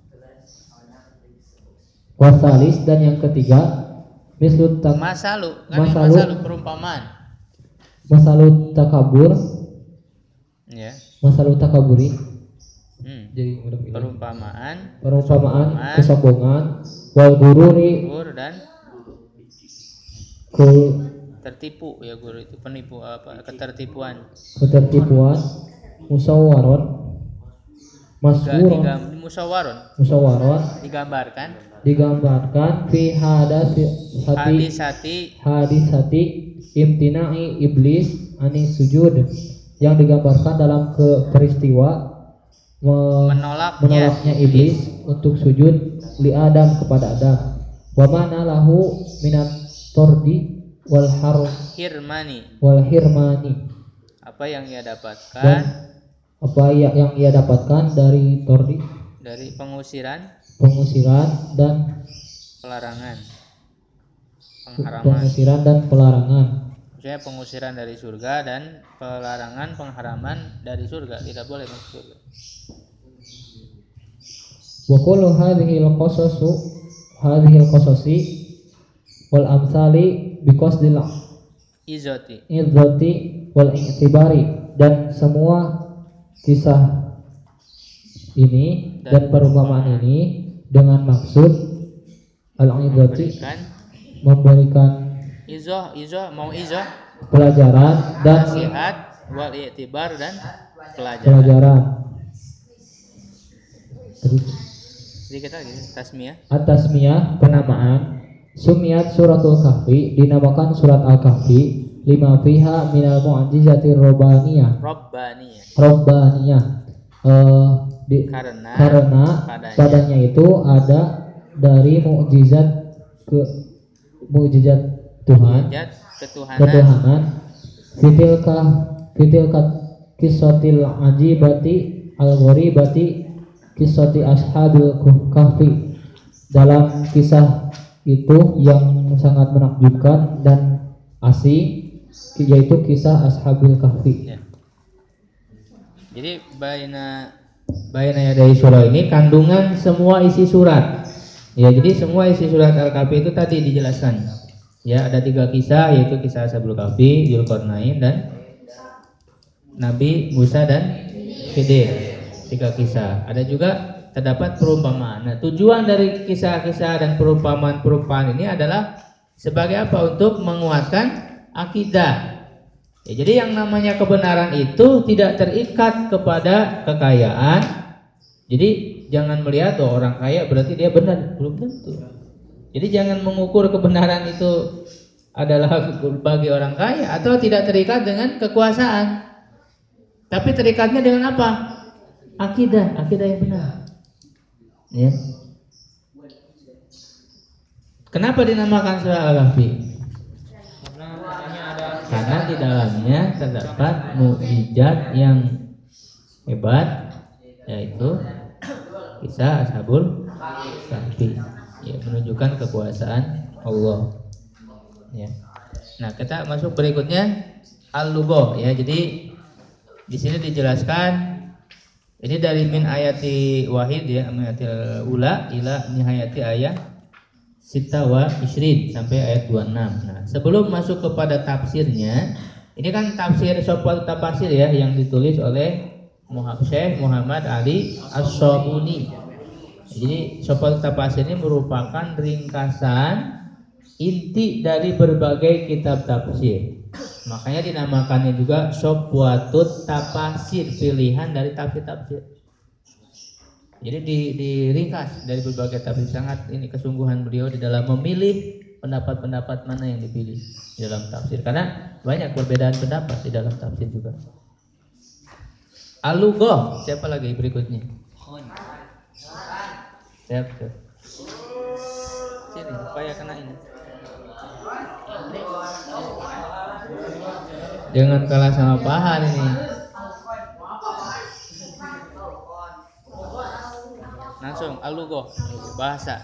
Wasalis, dan yang ketiga mislut masalu perumpamaan. Masalut takabur, ya. Masalut takaburi. Jadi perumpamaan kesombongan, wal gururi, dan tertipu, ya guru itu penipu, apa, ketertipuan, musyawaron, musyawaron digambarkan fi hadisati imtina'i iblis ani sujud, yang digambarkan dalam peristiwa menolaknya iblis untuk sujud li Adam, kepada Adam. Wa mana lahu minat tordi wal hirmani, apa yang ia dapatkan, yang ia dapatkan dari tordi, dari pengusiran dan pengharaman. Maksudnya pengusiran dari surga dan pengharaman dari surga, tidak boleh masuk surga. Wa kullu hadhihi al-qasasi wal amsali biqasdil izzati wal i'tibari, dan semua kisah ini dan perumpamaan ini dengan maksud al-izzati, memberikan pelajaran dan nasihat, wal i'tibar dan pelajaran. Sedikit lagi At-tasmiyah, penamaan. Sumiat suratul kahfi, dinamakan surat al-kahfi, lima fiha minal mu'jizatir robbaniyah. Karena padanya itu ada dari mukjizat Tuhan, ketuhanan. Fitilka kisotil ajibati al-gharibati kisoti ashabil kahfi, dalam kisah itu yang sangat menakjubkan dan asing, yaitu kisah ashabil kahfi. Ya. Jadi baina dari surah ini kandungan semua isi surat. Ya, jadi semua isi surat Al-Kahfi itu tadi dijelaskan. Ya, ada 3 kisah, yaitu kisah Ashabul Kahfi, Dzulqarnain, dan Nabi Musa dan Khidir. 3 kisah. Ada juga terdapat perumpamaan. Nah, tujuan dari kisah-kisah dan perumpamaan ini adalah sebagai apa? Untuk menguatkan akidah. Ya, jadi yang namanya kebenaran itu tidak terikat kepada kekayaan. Jadi jangan melihat orang kaya berarti dia benar, belum tentu. Jadi jangan mengukur kebenaran itu adalah bagi orang kaya atau tidak terikat dengan kekuasaan. Tapi terikatnya dengan apa? Akidah yang benar. Ya. Kenapa dinamakan surah Al-Kahfi? Karena di dalamnya terdapat mukjizat yang hebat, yaitu kisah Ashabul Kahfi, ya, menunjukkan kekuasaan Allah. Ya. Nah, kita masuk berikutnya al-lughah, ya. Jadi di sini dijelaskan ini dari min ayati wahid, ya, ayatil ula ila nihayati ayat sita wa isrin sampai ayat 26. Nah, sebelum masuk kepada tafsirnya, ini kan tafsir Sofwat Tafsir, ya, yang ditulis oleh Syekh Muhammad Ali As-Sabuni. Jadi Sofwat Tafsir ini merupakan ringkasan inti dari berbagai kitab tafsir. Makanya dinamakannya juga Sofwatut Tafsir, pilihan dari tafsir-tafsir. Jadi diringkas dari berbagai tafsir. Sangat ini kesungguhan beliau di dalam memilih pendapat-pendapat mana yang dipilih di dalam tafsir, karena banyak perbedaan pendapat di dalam tafsir juga. Al-lughah, siapa lagi berikutnya? Siap. Sini supaya kena ini. Jangan kalah sama Pahan ini. Langsung alugo bahasa.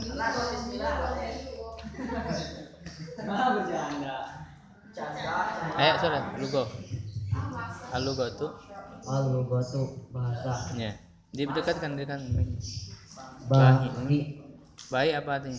Ayo sudah alugo. Alugo tuh. Alugo tuh bahasa. Ya. Didekatkan dengan Bahi. baik apa artinya?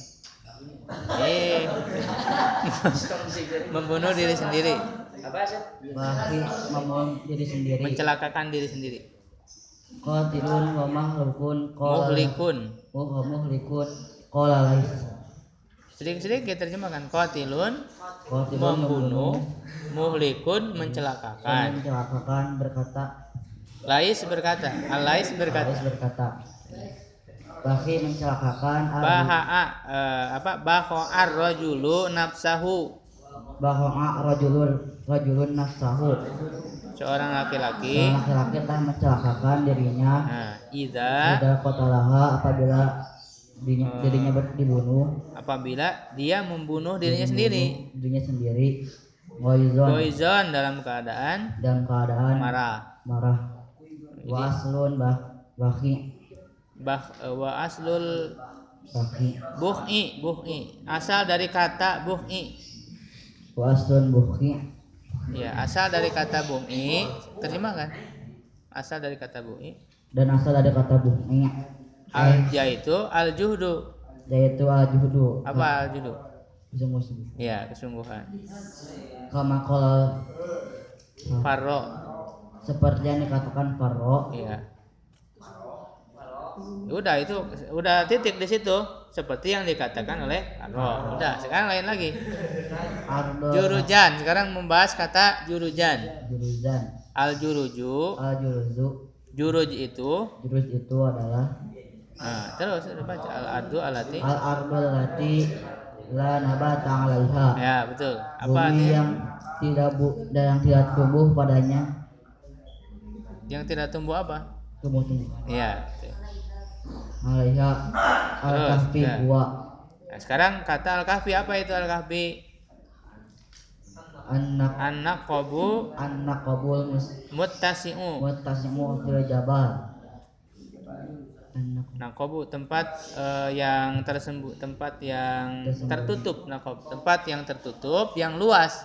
Membunuh diri sendiri. Bahi membunuh diri sendiri. Mencelakakan diri sendiri. Qatilun wa mahlukun Muhlikun. muhlikun qala lais. Sedikit terjemahkan qatilun membunuh, muhlikun mencelakakan. Mencelakakan berkata. Lais berkata, Al-Lais berkata. Bahi mencelakakan Baho'ar rajulu nafsahu. Baho'a rajulun nafsahu. Seorang laki-laki telah mencelakakan dirinya. Idza qatalaha apabila dirinya dibunuh. Apabila dia membunuh dirinya sendiri. Goizon dalam keadaan marah. Wa aslun bahi. Wa aslul bahi. buhi asal dari kata buhi. Wa aslun buhi. Ya, asal dari kata buhi, terjemahkan. Asal dari kata buhi. Dan asal dari kata buhi. Yaitu al-juhdu. Apa al-juhdu? Sungguh-sungguh. Ya, kesungguhan. Kama qala Farro. Seperti yang dikatakan Farro. Iya. Udah itu, udah titik di situ. Seperti yang dikatakan oleh Farro. Udah, sekarang lain lagi. Jurujan. Sekarang membahas kata jurujan. Al-juruju. Juruj itu adalah. Terus baca al-ardu allati la nabata 'alaiha. Ya, betul. Apa bumi yang tidak tumbuh padanya. Yang tidak tumbuh apa? Tumbuh. Iya. 'Alaiha al-kahfi huwa. Nah, sekarang kata al-kahfi apa itu al-kahfi? An-naqabul muttasi'u fil jabal. Naqabu tempat yang tempat yang tertutup. Naqab tempat yang tertutup yang luas.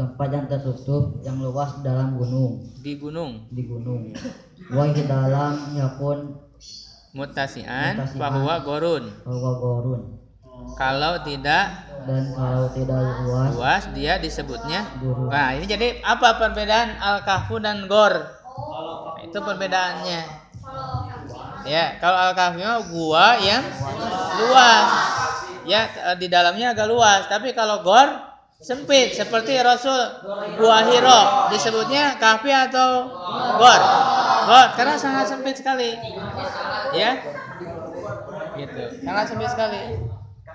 Dalam gunung. Di gunung. Wa dalam yakun Muttasi'an fahuwa gorun. Kalau tidak luas dia disebutnya guru. Nah, ini jadi apa perbedaan al-kahfu dan gor? Nah, itu perbedaannya. Ya, kalau al-kahfi gua yang luas. Ya, di dalamnya agak luas, tapi kalau gor sempit seperti Rasul Gua Hiro disebutnya kahfi atau gor? Gor karena sangat sempit sekali. Ya. Gitu. Sangat sempit sekali.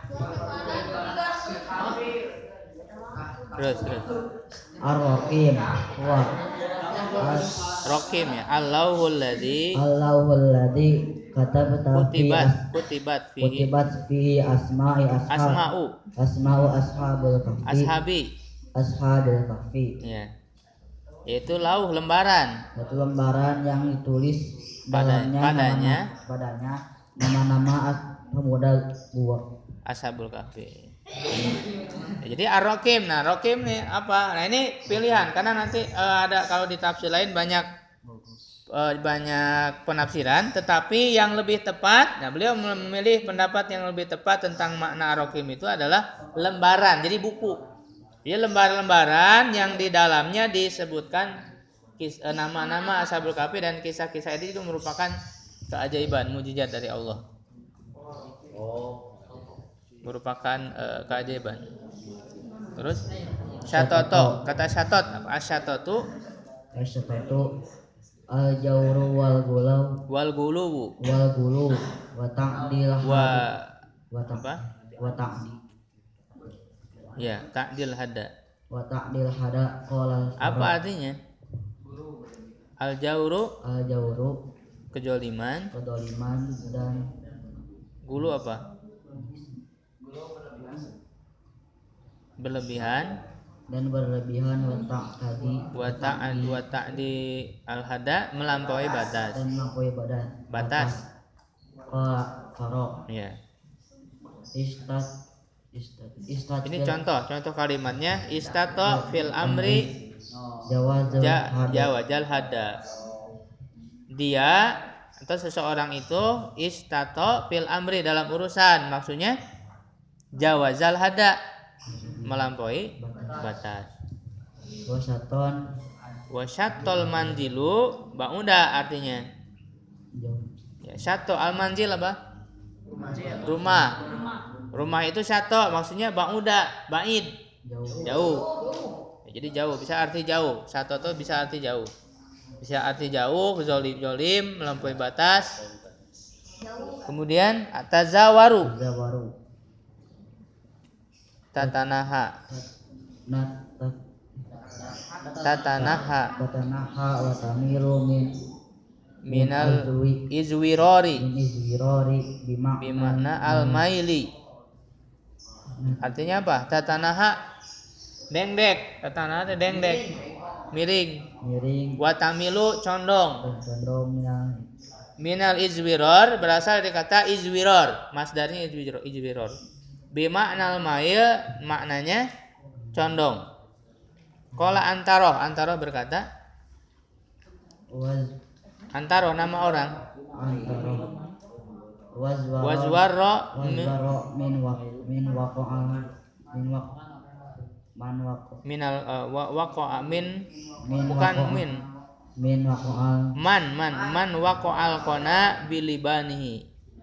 Terus. Ar-Raqim. Wah. Raqim ya. Allahul ladzi kutibat fihi asma'u ashabul kahfi. Ya. Yaitu lauh lembaran. Yang ditulis padanya nama-nama pemuda gua. Ashabul kahfi. Jadi ar-raqim. Nah, raqim nih apa? Nah, ini pilihan karena nanti ada kalau di tafsir lain banyak penafsiran, tetapi yang lebih tepat, nah beliau memilih pendapat yang lebih tepat tentang makna ar-raqim itu adalah lembaran. Jadi buku. Jadi lembaran-lembaran yang di dalamnya disebutkan nama-nama Ashabul Kahfi dan kisah-kisah itu merupakan keajaiban, mukjizat dari Allah. Merupakan keajaiban. Terus syatoto, kata syatot apa? Asyatotu al-jawru wal gulu wa ta'dil ya, ta'dil hada. Qala apa artinya? Al-jawru kejoliman dan gulu apa? Berlebihan. dan berlebihan wa ta'di al-hada melampaui batas. dan melampaui Batas. Faro Ya. istat Ini contoh kalimatnya istato fil amri jawazal hada. Dia atau seseorang itu istato fil amri dalam urusan, maksudnya jawazal hada melampaui batas. Wasyatol manzilu ba'uda artinya. Ya, syato al manzil apa? Rumah itu syato maksudnya ba'uda, ba'id. Jauh. Ya, jadi jauh bisa arti jauh. Syato itu bisa arti jauh. Bisa arti jauh, zolim melampaui batas. Kemudian tazawaru. Tatanaha wa tamilu minal izwirori bimakna bimakna al-maili. Artinya apa? Tatanaha dengdek, tatanaha dengdek, miring. Wa tamilu condong. Minal izwiror berasal dari kata izwiror, masdarnya izwiror. Bimakna al-mail maknanya condong. Qala Antaro berkata, Antaro nama orang. Wazwarro minal waqa'a min bukan min man waqa'al qana bilibanihi.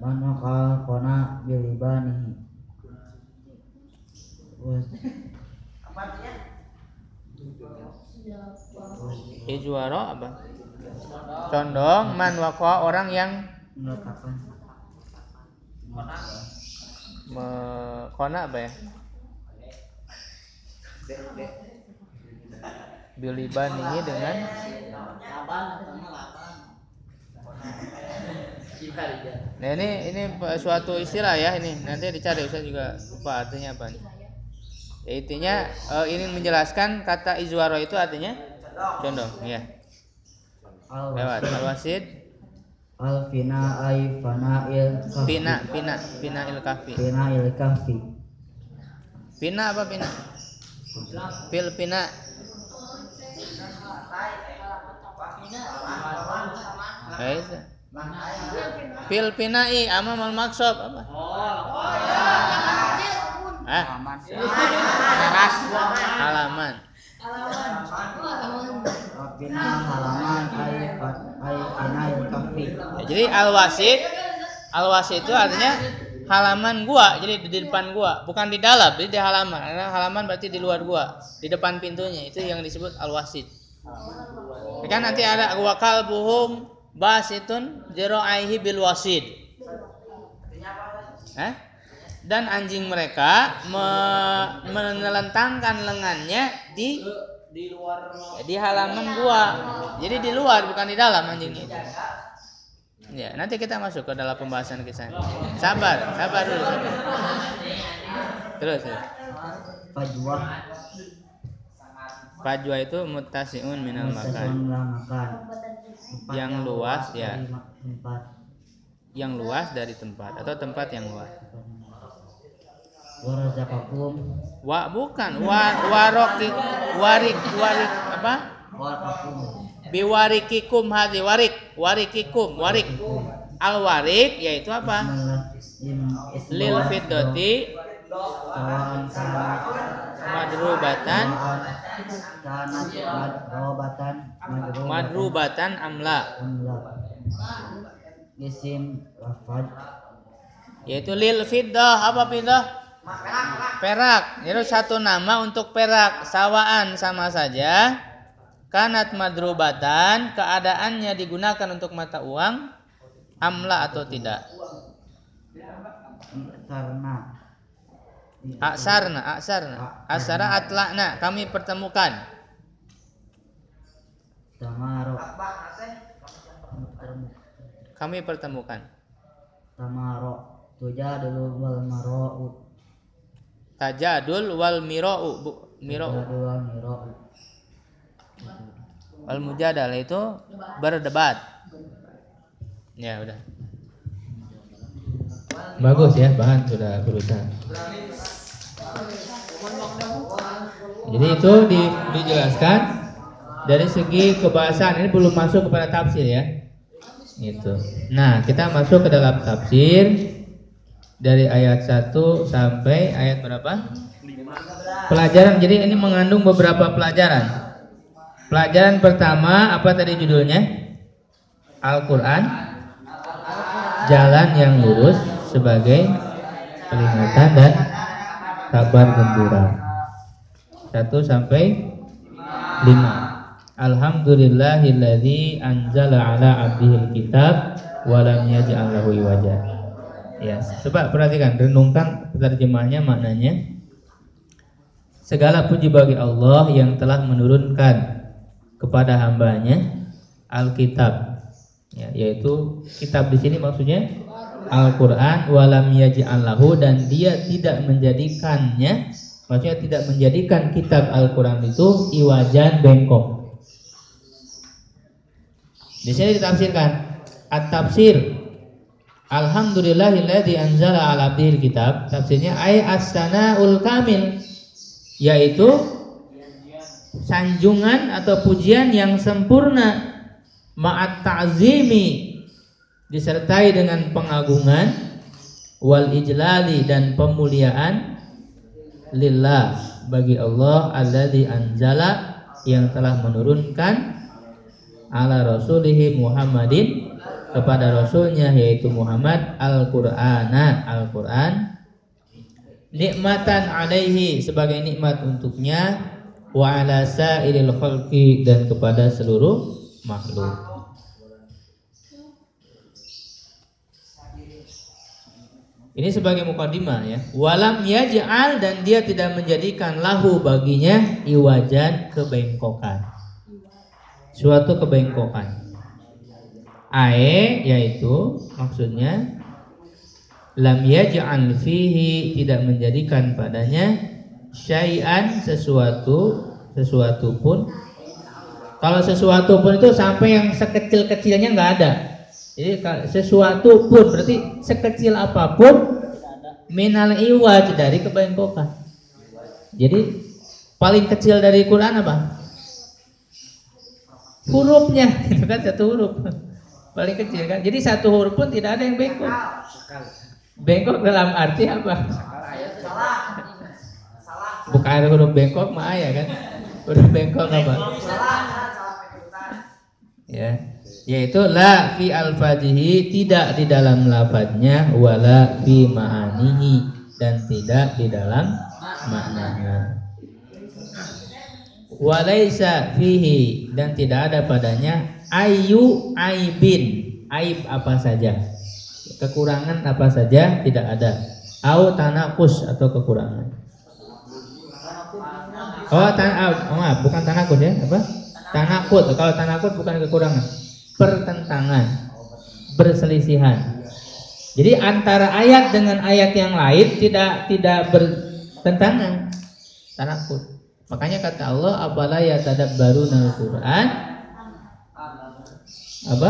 Izwaro apa? Condong, man waqa orang yang kona apa ya? Bilibanihi dengan nah ini suatu istilah ya, ini nanti dicari, saya juga lupa artinya apa nih. Ya, intinya ini menjelaskan kata izwaro itu artinya condong ya. Lewat al-wasid al-fina ay fana'il kahfi Fina'il kahfi. Fina apa fina? Fil fina. Fil fina'i amamal maksab apa? Halaman. Ya, jadi al-wasid itu artinya halaman gua, jadi di depan gua, bukan di dalam, jadi di halaman. Karena halaman berarti di luar gua, di depan pintunya, itu yang disebut al-wasid. Kan nanti ada wa kalbuhum basitun zira'aihi bil wasid. Dan anjing mereka menelentangkan lengannya di luar, di halaman gua. Jadi di luar, bukan di dalam anjingnya. Ya, nanti kita masuk ke dalam pembahasan kisah. Sabar dulu. Terus. Fajwa itu muttasi'un minal makan. Yang luas ya. Yang luas dari tempat atau tempat yang luas. Bukan. Warik apa? Biwarikikum hadi warikikum. Al-warik yaitu apa? Lil fiddati madrubatan amla. Yaitu lil fiddah. Apa fiddah? Perak. Itu satu nama untuk perak, sawaan sama saja. Kanat madrubatan, keadaannya digunakan untuk mata uang, amla atau tidak. Aksarna. Asara atlakna, kami pertemukan. Kami pertemukan. Tajadul wal mira'u Miro. Jadwal miro. Al mujadalah itu berdebat. Ya udah. Bagus ya, bahan sudah berusaha. Jadi itu dijelaskan dari segi kebahasaan, ini belum masuk kepada tafsir ya. Gitu. Nah, kita masuk ke dalam tafsir dari ayat 1 sampai ayat berapa? Pelajaran. Jadi ini mengandung beberapa pelajaran. Pelajaran pertama apa tadi judulnya? Al-Quran jalan yang lurus sebagai peringatan dan kabar gembira. 1 sampai 5. Alhamdulillahilladzi anzala ala abdihil kitab wa lam yaj'al lahu iwaja. Ya, coba perhatikan, renungkan terjemahnya, maknanya. Segala puji bagi Allah yang telah menurunkan kepada hambanya Alkitab, ya, yaitu kitab di sini maksudnya Al-Quran, walam yaj'al lahu, dan dia tidak menjadikannya, maksudnya tidak menjadikan kitab Al-Quran itu iwajan, bengkok. Di sini ditafsirkan at-tafsir Alhamdulillahilladzi anzala ala abdihil kitab, tafsirnya ay as-sanaul kamil, yaitu sanjungan atau pujian yang sempurna, ma'at ta'zimi, disertai dengan pengagungan, wal ijlali, dan pemuliaan, lillah, bagi Allah, alladzi anzala, yang telah menurunkan, ala rasulihi Muhammadin, kepada rasulnya yaitu Muhammad, Al-Qur'ana, Al-Qur'an, nikmatan alaihi, sebagai nikmat untuknya, wa ala sa'iril khalqi, dan kepada seluruh makhluk. Ini sebagai mukadimah ya. Walam yaj'al, dan dia tidak menjadikan lahu baginya iwajan, kebengkokan. Suatu kebengkokan. Yaitu maksudnya lam yaj'al fihi, tidak menjadikan padanya syai'an, sesuatu pun. Kalau sesuatu pun itu sampai yang sekecil-kecilnya nggak ada. Jadi sesuatu pun berarti sekecil apapun, minal iwaj, dari kebengkokan. Jadi paling kecil dari Quran apa? Hurufnya, itu kan satu huruf. Paling kecil kan. Jadi satu huruf pun tidak ada yang bengkok. Bengkok dalam arti apa? Bukan huruf bengkok mah ya kan. Huruf bengkok apa? Ya, yaitu la fi al-fadhihi, tidak di dalam lafadznya, wala fi ma'anihi, dan tidak di dalam maknanya. Walaisa fihi, dan tidak ada padanya ayu aibin, aib apa saja, kekurangan apa saja tidak ada. Au tanakus, atau kekurangan. Maaf, bukan tanakus ya, apa? Tanakut. Kalau tanakut bukan kekurangan, pertentangan, berselisihan. Jadi antara ayat dengan ayat yang lain tidak bertentangan. Tanakut. Makanya kata Allah, afala yatadabbaruna al-Qur'an. Apa?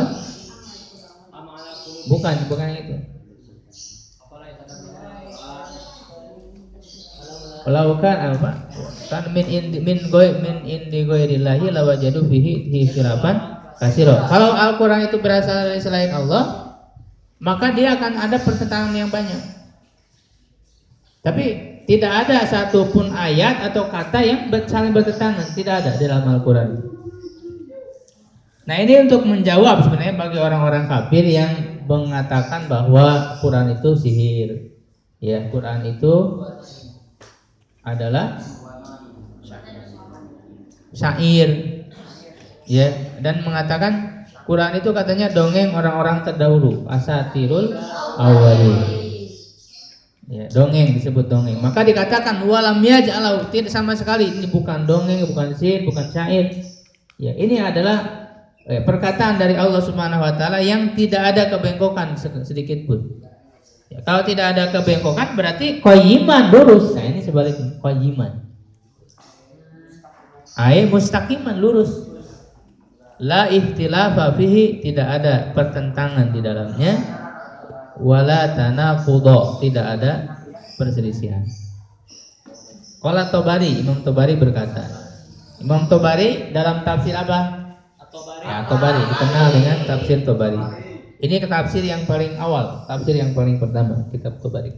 Bukan itu. Kalau kan apa? Kan min indi ghairillahi lawajadu fihi ikhtilafan katsira. Kalau Al-Qur'an itu berasal dari selain Allah, maka dia akan ada pertentangan yang banyak. Tapi tidak ada satupun ayat atau kata yang saling bertentangan, tidak ada dalam Al-Quran. Nah, ini untuk menjawab sebenarnya bagi orang-orang kafir yang mengatakan bahwa Quran itu sihir. Ya, Quran itu adalah syair. Ya, dan mengatakan Quran itu katanya dongeng orang-orang terdahulu, asatirul awwalin. Ya, dongeng, disebut dongeng. Maka dikatakan walam yaj'al, tidak sama sekali ini bukan dongeng, bukan sihir, bukan syair. Ya, ini adalah perkataan dari Allah Subhanahu wa taala yang tidak ada kebengkokan sedikit pun. Ya, kalau tidak ada kebengkokan berarti qayyiman, lurus. Nah, ini sebaliknya, qayyiman. Ai mustaqiman, lurus. La ikhtilafa fihi, tidak ada pertentangan di dalamnya. Wala tanaqudha, tidak ada perselisihan. Qala Tabari, Imam Tabari berkata. Imam Tabari dalam tafsir apa? Tabari dikenal dengan tafsir Tabari. Ini tafsir yang paling awal, tafsir yang paling pertama, kitab Tabari.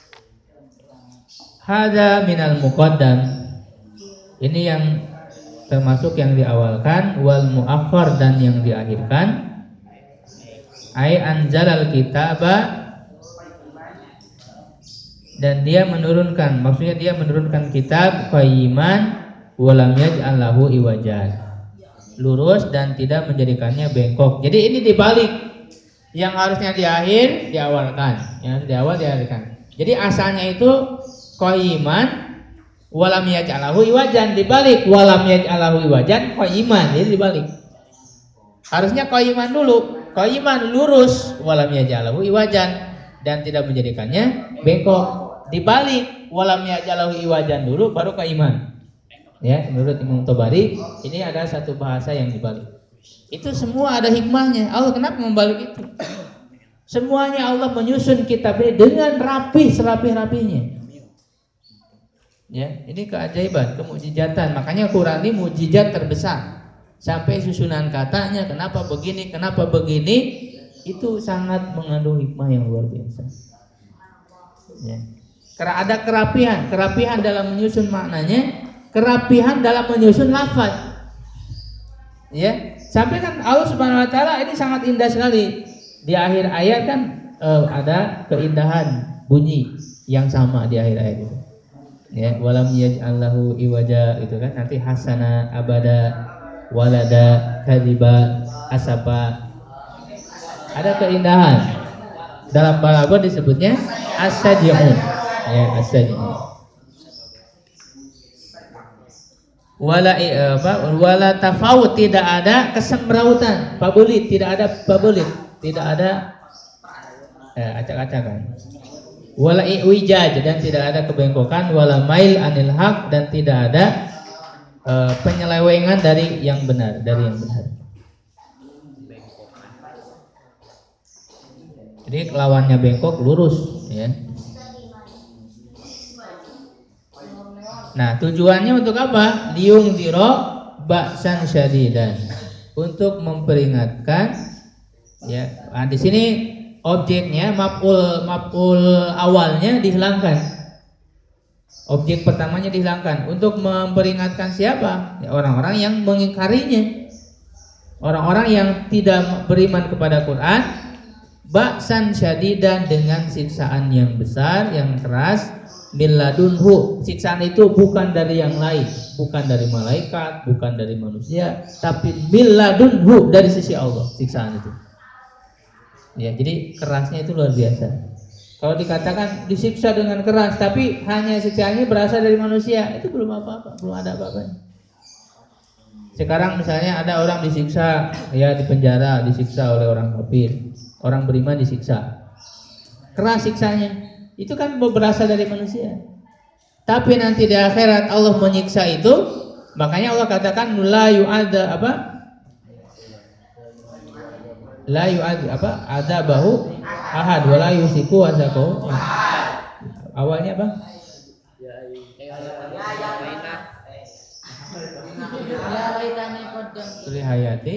Hada minal muqaddam. Ini yang termasuk yang diawalkan, wal muakhkhar, dan yang diakhirkan. Ai anzalal kitaba, dan dia menurunkan, maksudnya dia menurunkan kitab qayyiman wa lam yaj'al lahu iwajan, lurus dan tidak menjadikannya bengkok. Jadi ini dibalik, yang harusnya di akhir diawalkan, yang di awal diakhirkan. Jadi asalnya itu qayyiman wa lam yaj'al lahu iwajan, dibalik wa lam yaj'al lahu iwajan qayyiman, jadi dibalik. Harusnya qayyiman dulu, qayyiman lurus, wa lam yaj'al lahu iwajan, dan tidak menjadikannya bengkok. Dibalik, wa lam yaj'al lahu iwajan dulu baru qayyiman. Ya, menurut Imam Tabari ini ada satu bahasa yang dibalik. Itu semua ada hikmahnya. Allah kenapa membalik itu? Semuanya Allah menyusun kitab ini dengan rapi, serapih-rapinya. Ya, ini keajaiban, kemujizatan. Makanya Quran ini mujizat terbesar. Sampai susunan katanya kenapa begini, itu sangat mengandung hikmah yang luar biasa. Ya. Karena ada kerapihan dalam menyusun maknanya, kerapihan dalam menyusun lafaz. Ya, sampai kan Allah Subhanahu wa taala ini sangat indah sekali. Di akhir ayat kan ada keindahan bunyi yang sama di akhir ayat itu. Ya, walam yaj'al lahu iwaja, itu kan nanti hasana abada walada kadiba asapa. Ada keindahan. Dalam balaghah disebutnya as-saj'u. Ya, as-saj'u. Wala tafawut, tidak ada kesembrautan, pabulit, tidak ada pabulit, tidak ada acak-acakan. Wala iwijaj, dan tidak ada kebengkokan. Wala mail anil haq, dan tidak ada penyelewengan dari yang benar, Jadi lawannya bengkok lurus, ya. Nah, tujuannya untuk apa? Liung diro ba'san syadidan, untuk memperingatkan, ya. Nah, di sini objeknya maf'ul awalnya dihilangkan. Objek pertamanya dihilangkan untuk memperingatkan siapa? Ya, orang-orang yang mengingkarinya. Orang-orang yang tidak beriman kepada Quran, ba'san syadidan, dengan siksaan yang besar, yang keras. Milladunhu, siksaan itu bukan dari yang lain, bukan dari malaikat, bukan dari manusia, tapi milladunhu, dari sisi Allah siksaan itu. Ya, jadi kerasnya itu luar biasa. Kalau dikatakan disiksa dengan keras, tapi hanya siksaannya berasal dari manusia, itu belum apa-apa, belum ada apa-apanya. Sekarang misalnya ada orang disiksa, ya di penjara, disiksa oleh orang kafir, orang beriman disiksa, keras siksanya. Itu kan berasal dari manusia. Tapi nanti di akhirat Allah menyiksa itu, makanya Allah katakan la yu'adza adabahu ahad wa la yusiku wasaqahu. Awalnya apa? Hayati.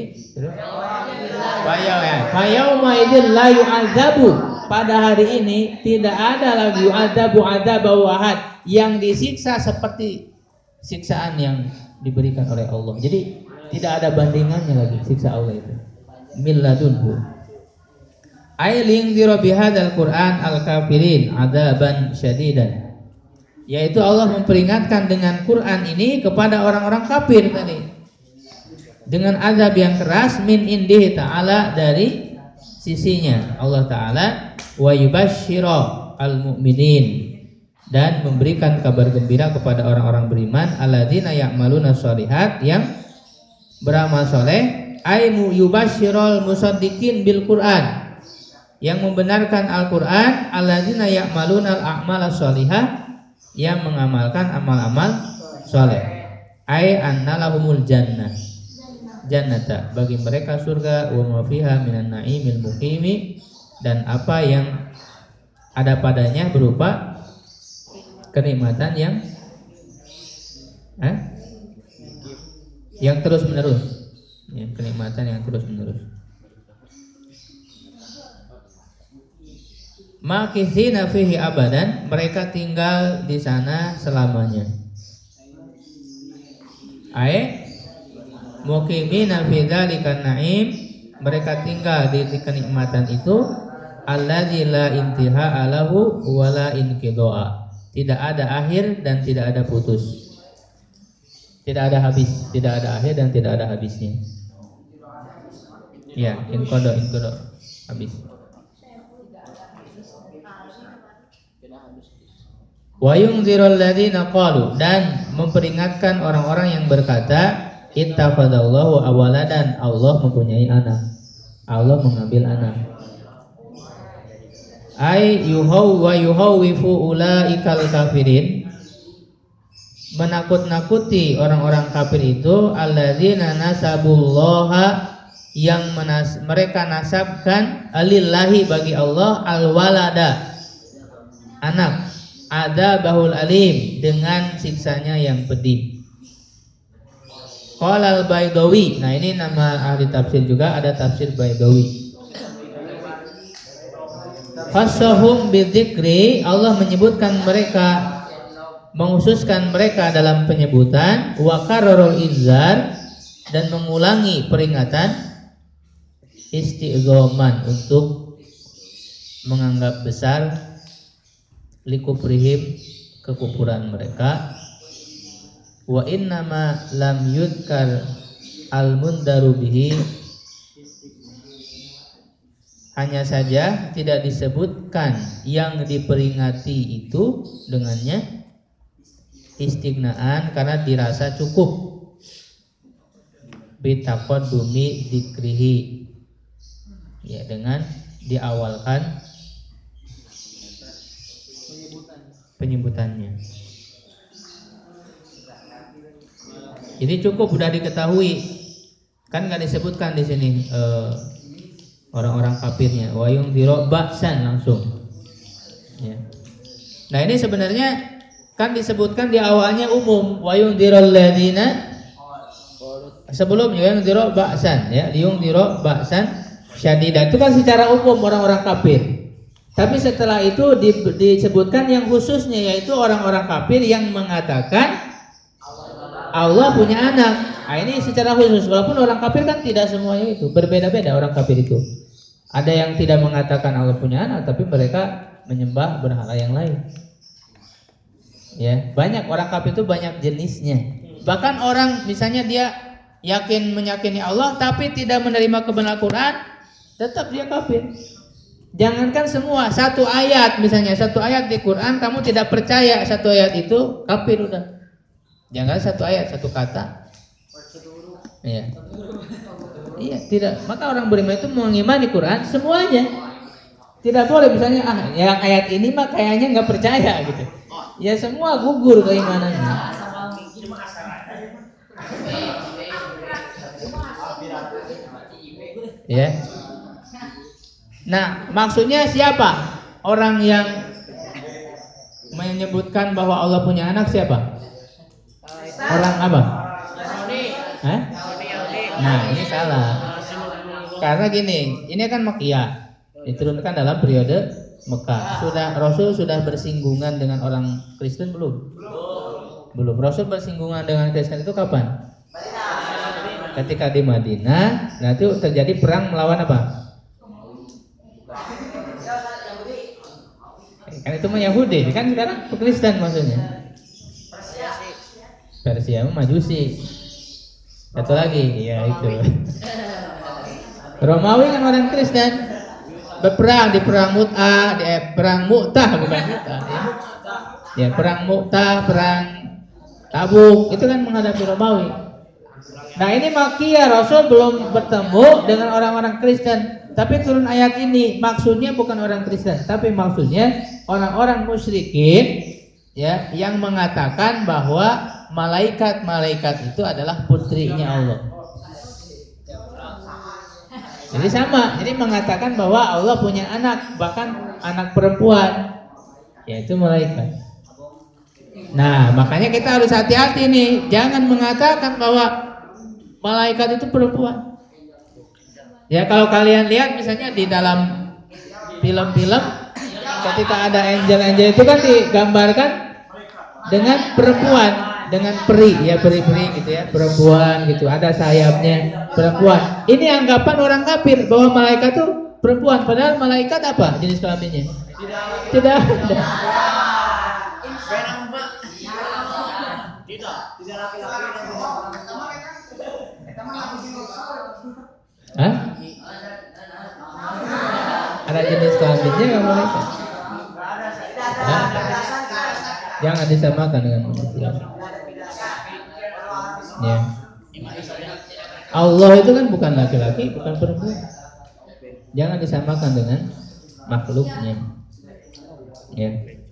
Fayauma idzin la yu'adzabu. Pada hari ini tidak ada lagi adabu ahad, yang disiksa seperti siksaan yang diberikan oleh Allah. Jadi tidak ada bandingannya lagi siksa Allah itu. Milladunhu. Ailing dirobi hadzal Quran al-kafirin adaban syadidan. Yaitu Allah memperingatkan dengan Quran ini kepada orang-orang kafir tadi, dengan azab yang keras min indihi ta'ala, dari sisinya Allah Ta'ala, wa yubashshira al-mu'minin, dan memberikan kabar gembira kepada orang-orang beriman, alladzina ya'maluna sholihat, yang beramal soleh, aimu yubashshiral musaddiqin bil Qur'an, yang membenarkan Al-Qur'an, alladzina ya'maluna al-a'mala sholihah, yang mengamalkan amal-amal soleh. Ai anna lahumul jannata, bagi mereka surga, wa ma fiha minan na'imil muqimi, dan apa yang ada padanya berupa kenikmatan yang terus menerus, ya, kenikmatan yang terus menerus. Makithina fihi abadan, mereka tinggal di sana selamanya. Muqimina fi dzalikan na'im, mereka tinggal di kenikmatan itu, alladzi la intihaa lahu wa la inqidaa, tidak ada akhir dan tidak ada putus. Tidak ada habis, tidak ada akhir dan tidak ada habisnya. Ya, inqada habis. Wa yunzirul ladzina qalu, dan memperingatkan orang-orang yang berkata, ittakhadallahu awaladan, Allah mempunyai anak, Allah mengambil anak. Ai yuhawwifu ulaikal kafirin, menakut-nakuti orang-orang kafir itu, alladzina nasabullaha, yang mereka nasabkan alillahi, bagi Allah, alwalada, anak, adzabahul alim, dengan siksanya yang pedih. Qala al-Baidawi, nah ini nama ahli tafsir juga, ada tafsir Baidawi. Khassahum bidzikri, Allah menyebutkan mereka, menghususkan mereka dalam penyebutan, wa kararul inzar, dan mengulangi peringatan, isti'zoman, untuk menganggap besar, likufrihim, kekufuran mereka. Wa innama lam yudkar al-mundaru bihi, hanya saja tidak disebutkan yang diperingati itu dengannya, istighnaan, karena dirasa cukup, bitaqaddumi dzikrihi, ya, dengan diawalkan penyebutannya. Jadi cukup, sudah diketahui, kan nggak disebutkan di sini orang-orang kafirnya. Wa yunziru ba'san, langsung. Ya. Nah ini sebenarnya kan disebutkan di awalnya umum, wa yunzirul ladzina, sebelumnya yunziru ba'san, ya, yunziru ba'san syadidan, itu kan secara umum orang-orang kafir. Tapi setelah itu disebutkan yang khususnya, yaitu orang-orang kafir yang mengatakan Allah punya anak. Nah, ini secara khusus, walaupun orang kafir kan tidak semuanya itu, berbeda-beda orang kafir itu. Ada yang tidak mengatakan Allah punya anak, tapi mereka menyembah berhala yang lain. Ya, banyak orang kafir itu, banyak jenisnya. Bahkan orang misalnya dia meyakini Allah tapi tidak menerima kebenaran Quran, tetap dia kafir. Jangankan semua, satu ayat misalnya, satu ayat di Quran kamu tidak percaya satu ayat itu, kafir udah. Jangan satu ayat, satu kata. Iya. Iya, tidak. Maka orang beriman itu mengimani Quran semuanya. Tidak boleh misalnya yang ayat ini mah kayaknya nggak percaya gitu. Ya semua gugur keimanannya. Ya. Nah, maksudnya siapa? Orang yang menyebutkan bahwa Allah punya anak siapa? Orang apa? Hah? Nah, ini salah. Karena gini, ini kan Makkiyah, diturunkan dalam periode Mekah. Rasul sudah bersinggungan dengan orang Kristen belum? Belum. Rasul bersinggungan dengan Kristen itu kapan? Ketika di Madinah. Nah, itu terjadi perang melawan apa? Kan itu mah Yahudi, kan sekarang Kristen maksudnya. Persia Majusi. Satu lagi, ya itu. Romawi kan orang Kristen. Berperang di perang Mu'tah, perang Mu'tah bukan Mu'tah. Ya, perang Mu'tah, perang Tabuk, itu kan menghadapi Romawi. Nah, ini Makkiyah, Rasul belum bertemu dengan orang-orang Kristen. Tapi turun ayat ini, maksudnya bukan orang Kristen, tapi maksudnya orang-orang musyrikin ya, yang mengatakan bahwa malaikat-malaikat itu adalah putrinya Allah. Jadi sama, jadi mengatakan bahwa Allah punya anak, bahkan anak perempuan, yaitu malaikat. Nah, makanya kita harus hati-hati nih, jangan mengatakan bahwa malaikat itu perempuan. Ya, kalau kalian lihat misalnya di dalam film-film, ketika ada angel-angel itu kan digambarkan dengan perempuan, dengan peri, ya peri-peri gitu ya, perempuan gitu, ada sayapnya, perempuan. Ini anggapan orang kafir bahwa malaikat itu perempuan, padahal malaikat apa jenis kelaminnya? Tidak ada. Hah? Ada jenis kelaminnya nggak malaikat? Hah? Jangan disamakan dengan manusia. Ya. Allah itu kan bukan laki-laki, bukan perempuan. Jangan disamakan dengan makhluknya. Ya.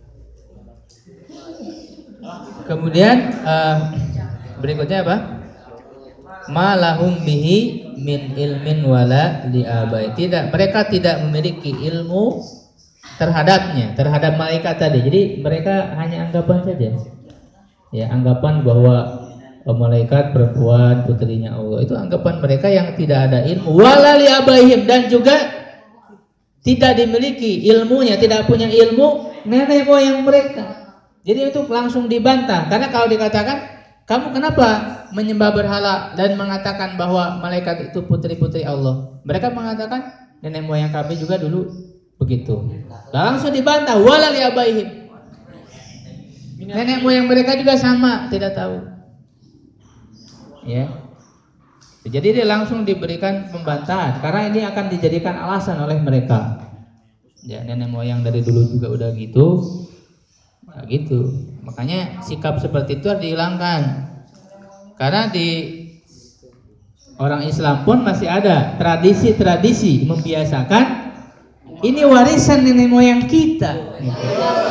Kemudian berikutnya apa? Ma lahum bihi min ilmin wala liabai. Tidak, mereka tidak memiliki ilmu terhadapnya, terhadap malaikat tadi. Jadi mereka hanya anggapan saja. Ya, anggapan bahwa malaikat perempuan putrinya Allah. Itu anggapan mereka yang tidak ada ilmu. Wala liabaihim, dan juga tidak dimiliki ilmunya, tidak punya ilmu nenek moyang mereka. Jadi itu langsung dibantah. Karena kalau dikatakan, kamu kenapa menyembah berhala dan mengatakan bahwa malaikat itu putri-putri Allah? Mereka mengatakan nenek moyang kami juga dulu begitu. Langsung dibantah, wala liabaihim. Nenek moyang mereka juga sama, tidak tahu. Ya. Jadi dia langsung diberikan pembantahan karena ini akan dijadikan alasan oleh mereka. Ya, nenek moyang dari dulu juga udah gitu. Nah, gitu. Makanya sikap seperti itu harus dihilangkan. Karena di orang Islam pun masih ada tradisi-tradisi membiasakan ini warisan nenek moyang kita. Gitu.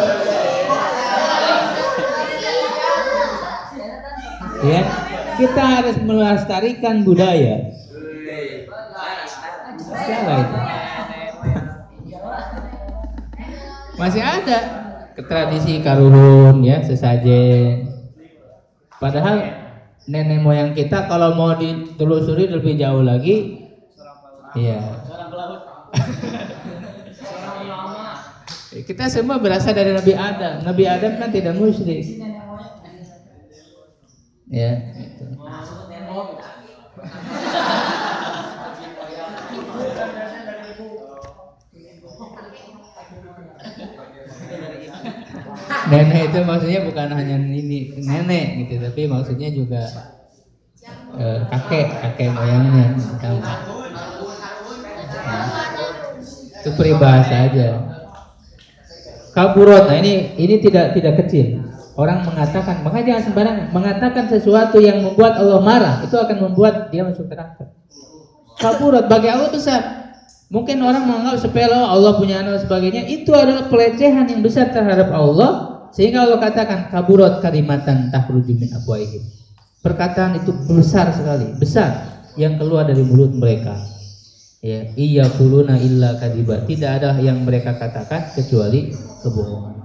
Ya, kita harus melestarikan budaya. Salah itu. Masih ada tradisi karuhun ya, sesajen. Padahal nenek moyang kita kalau mau ditelusuri lebih jauh lagi, ya. Kita semua berasal dari Nabi Adam. Nabi Adam kan tidak musyrik. Ya, gitu. Nenek itu maksudnya bukan hanya ini nenek gitu, tapi maksudnya juga kakek moyangnya. Nah, itu peribahasa aja. Kaburot, nah ini tidak kecil. Orang mengatakan, makanya jangan sembarangan mengatakan sesuatu yang membuat Allah marah, itu akan membuat dia masuk neraka. Kaburot bagi Allah besar. Mungkin orang menganggap sepele, Allah punya anak dan sebagainya, itu adalah pelecehan yang besar terhadap Allah. Sehingga Allah katakan kaburot kalimatan takhruju min afwahihim. Perkataan itu besar sekali, besar yang keluar dari mulut mereka. Ya, iya quluna illa kadiba. Tidak ada yang mereka katakan kecuali kebohongan.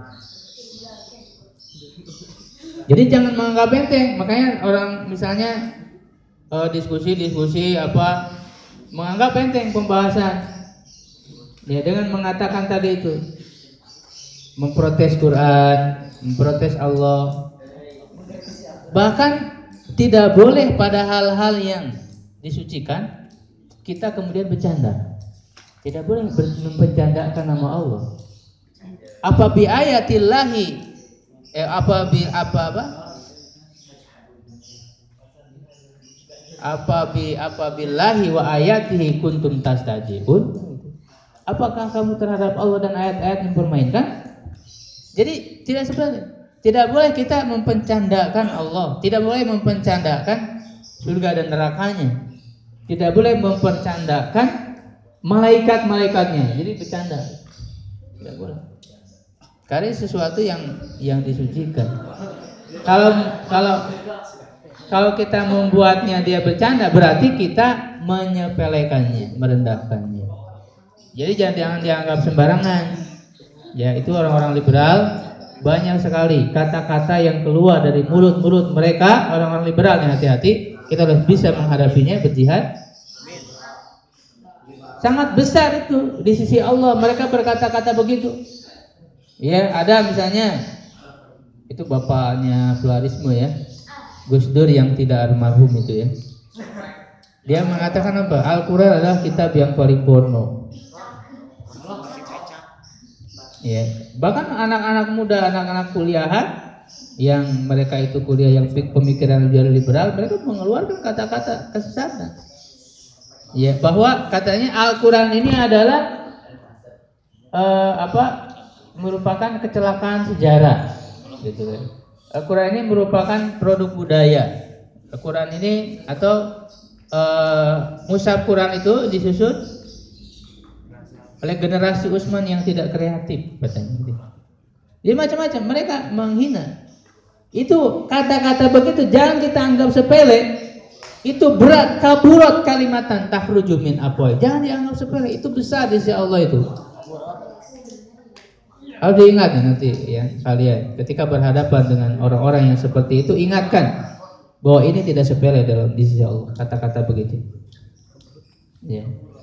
Jadi jangan menganggap enteng. Makanya orang misalnya diskusi apa menganggap enteng pembahasan. Ya, dengan mengatakan tadi itu memprotes Quran, memprotes Allah. Bahkan tidak boleh pada hal-hal yang disucikan kita kemudian bercanda. Tidak boleh mempercandakan nama Allah. Apa bi ayatillahi billahi wa ayatihi kuntum tastajibun. Apakah kamu terhadap Allah dan ayat-ayat mempermainkan? Jadi tidak seperti itu. Tidak boleh kita mempercandakan Allah, tidak boleh mempercandakan surga dan nerakanya, tidak boleh mempercandakan malaikat-malaikatnya. Jadi bercanda tidak boleh. Karena sesuatu yang disucikan. Kalau kalau kalau kita membuatnya dia bercanda, berarti kita menyepelekannya, merendahkannya. Jadi jangan dianggap sembarangan. Ya, itu orang-orang liberal banyak sekali kata-kata yang keluar dari mulut-mulut mereka, orang-orang liberal yang hati-hati. Kita harus bisa menghadapinya, berjihad. Sangat besar itu di sisi Allah, mereka berkata-kata begitu. Ya, ada misalnya itu bapaknya pluralisme ya, Gus Dur yang tidak almarhum itu ya. Dia mengatakan apa? Al-Quran adalah kitab yang paling porno. Ya, bahkan anak-anak muda, anak-anak kuliahan yang mereka itu kuliah yang pemikiran liberal, mereka mengeluarkan kata-kata kesesatan. Ya, bahwa katanya Al-Quran ini adalah merupakan kecelakaan sejarah, gitu kan. Al-Quran ini merupakan produk budaya. Al-Quran ini atau mushaf Quran itu disusun oleh generasi Utsman yang tidak kreatif, katanya. Jadi macam-macam mereka menghina. Itu kata-kata begitu jangan kita anggap sepele. Itu berat, kaburat kalimatan takhruju min afwah. Jangan dianggap sepele, itu besar di sisi Allah itu. Harus diingat ya nanti ya kalian ketika berhadapan dengan orang-orang yang seperti itu, ingatkan bahwa ini tidak sepele dalam di sisi Allah kata-kata begitu. Ya.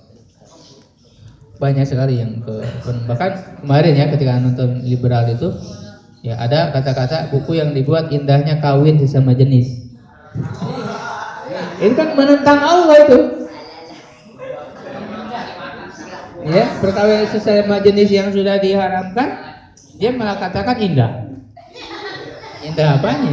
Banyak sekali yang bahkan kemarin ya ketika nonton liberal itu ya ada kata-kata buku yang dibuat indahnya kawin sesama jenis. Itu kan menentang Allah itu. Ya, perkawinan sesama jenis yang sudah diharamkan, dia malah katakan indah. Indah apanya?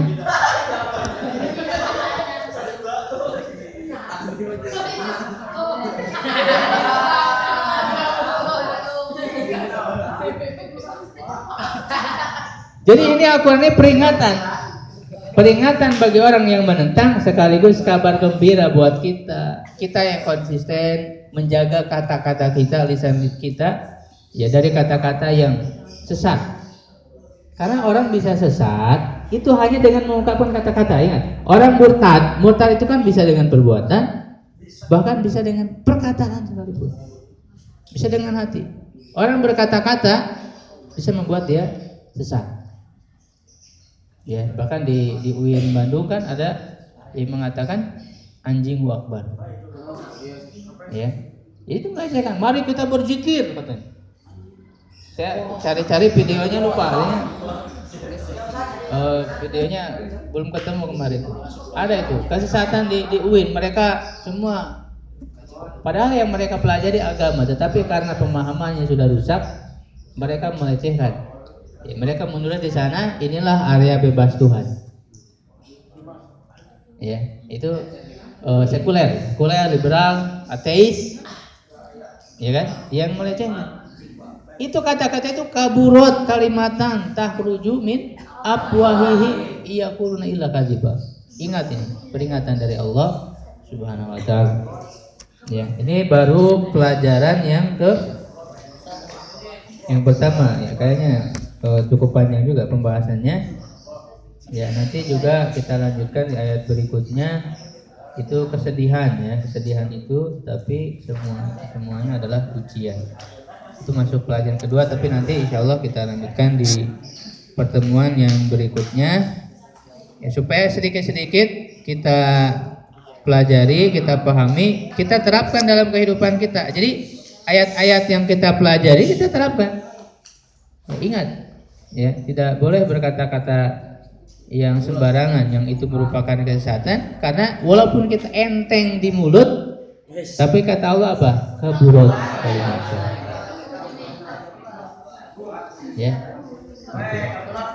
Jadi ini Al-Quran ini peringatan bagi orang yang menentang, sekaligus kabar gembira buat kita yang konsisten menjaga kata-kata kita, lisan kita ya dari kata-kata yang sesat. Karena orang bisa sesat itu hanya dengan mengungkapkan kata-kata. Ingat, orang murtad itu kan bisa dengan perbuatan, bahkan bisa dengan perkataan sekalipun, bisa dengan hati. Orang berkata-kata bisa membuat dia sesat. Ya, bahkan di UIN Bandung kan ada yang mengatakan anjing wakbar. Ya, itu mengajarkan mari kita berzikir katanya. Saya cari-cari videonya lupa ya. Videonya belum ketemu kemarin. Ada itu kesesatan di UIN, mereka semua padahal yang mereka pelajari agama, tetapi karena pemahamannya sudah rusak, mereka melecehkan. Ya, mereka menulis di sana inilah area bebas Tuhan. Ya, itu sekuler, liberal, ateis, ya kan? Yang melecehkan. Itu kata-kata itu kaburat kalimatan takhruju min afwahihi yaquluna illa kadziba. Ingat ini peringatan dari Allah Subhanahu wa taala. Ya, ini baru pelajaran yang pertama ya, kayaknya cukup panjang juga pembahasannya. Ya, nanti juga kita lanjutkan di ayat berikutnya. Itu kesedihan ya, kesedihan itu tapi semuanya adalah ujian. Itu masuk pelajaran kedua, tapi nanti insya Allah kita lanjutkan di pertemuan yang berikutnya ya, supaya sedikit-sedikit kita pelajari, kita pahami, kita terapkan dalam kehidupan kita. Jadi ayat-ayat yang kita pelajari kita terapkan. Ya, ingat ya, tidak boleh berkata-kata yang sembarangan, yang itu merupakan kesesatan. Karena walaupun kita enteng di mulut, tapi kata Allah apa? Kaburat kalimatan. Ya.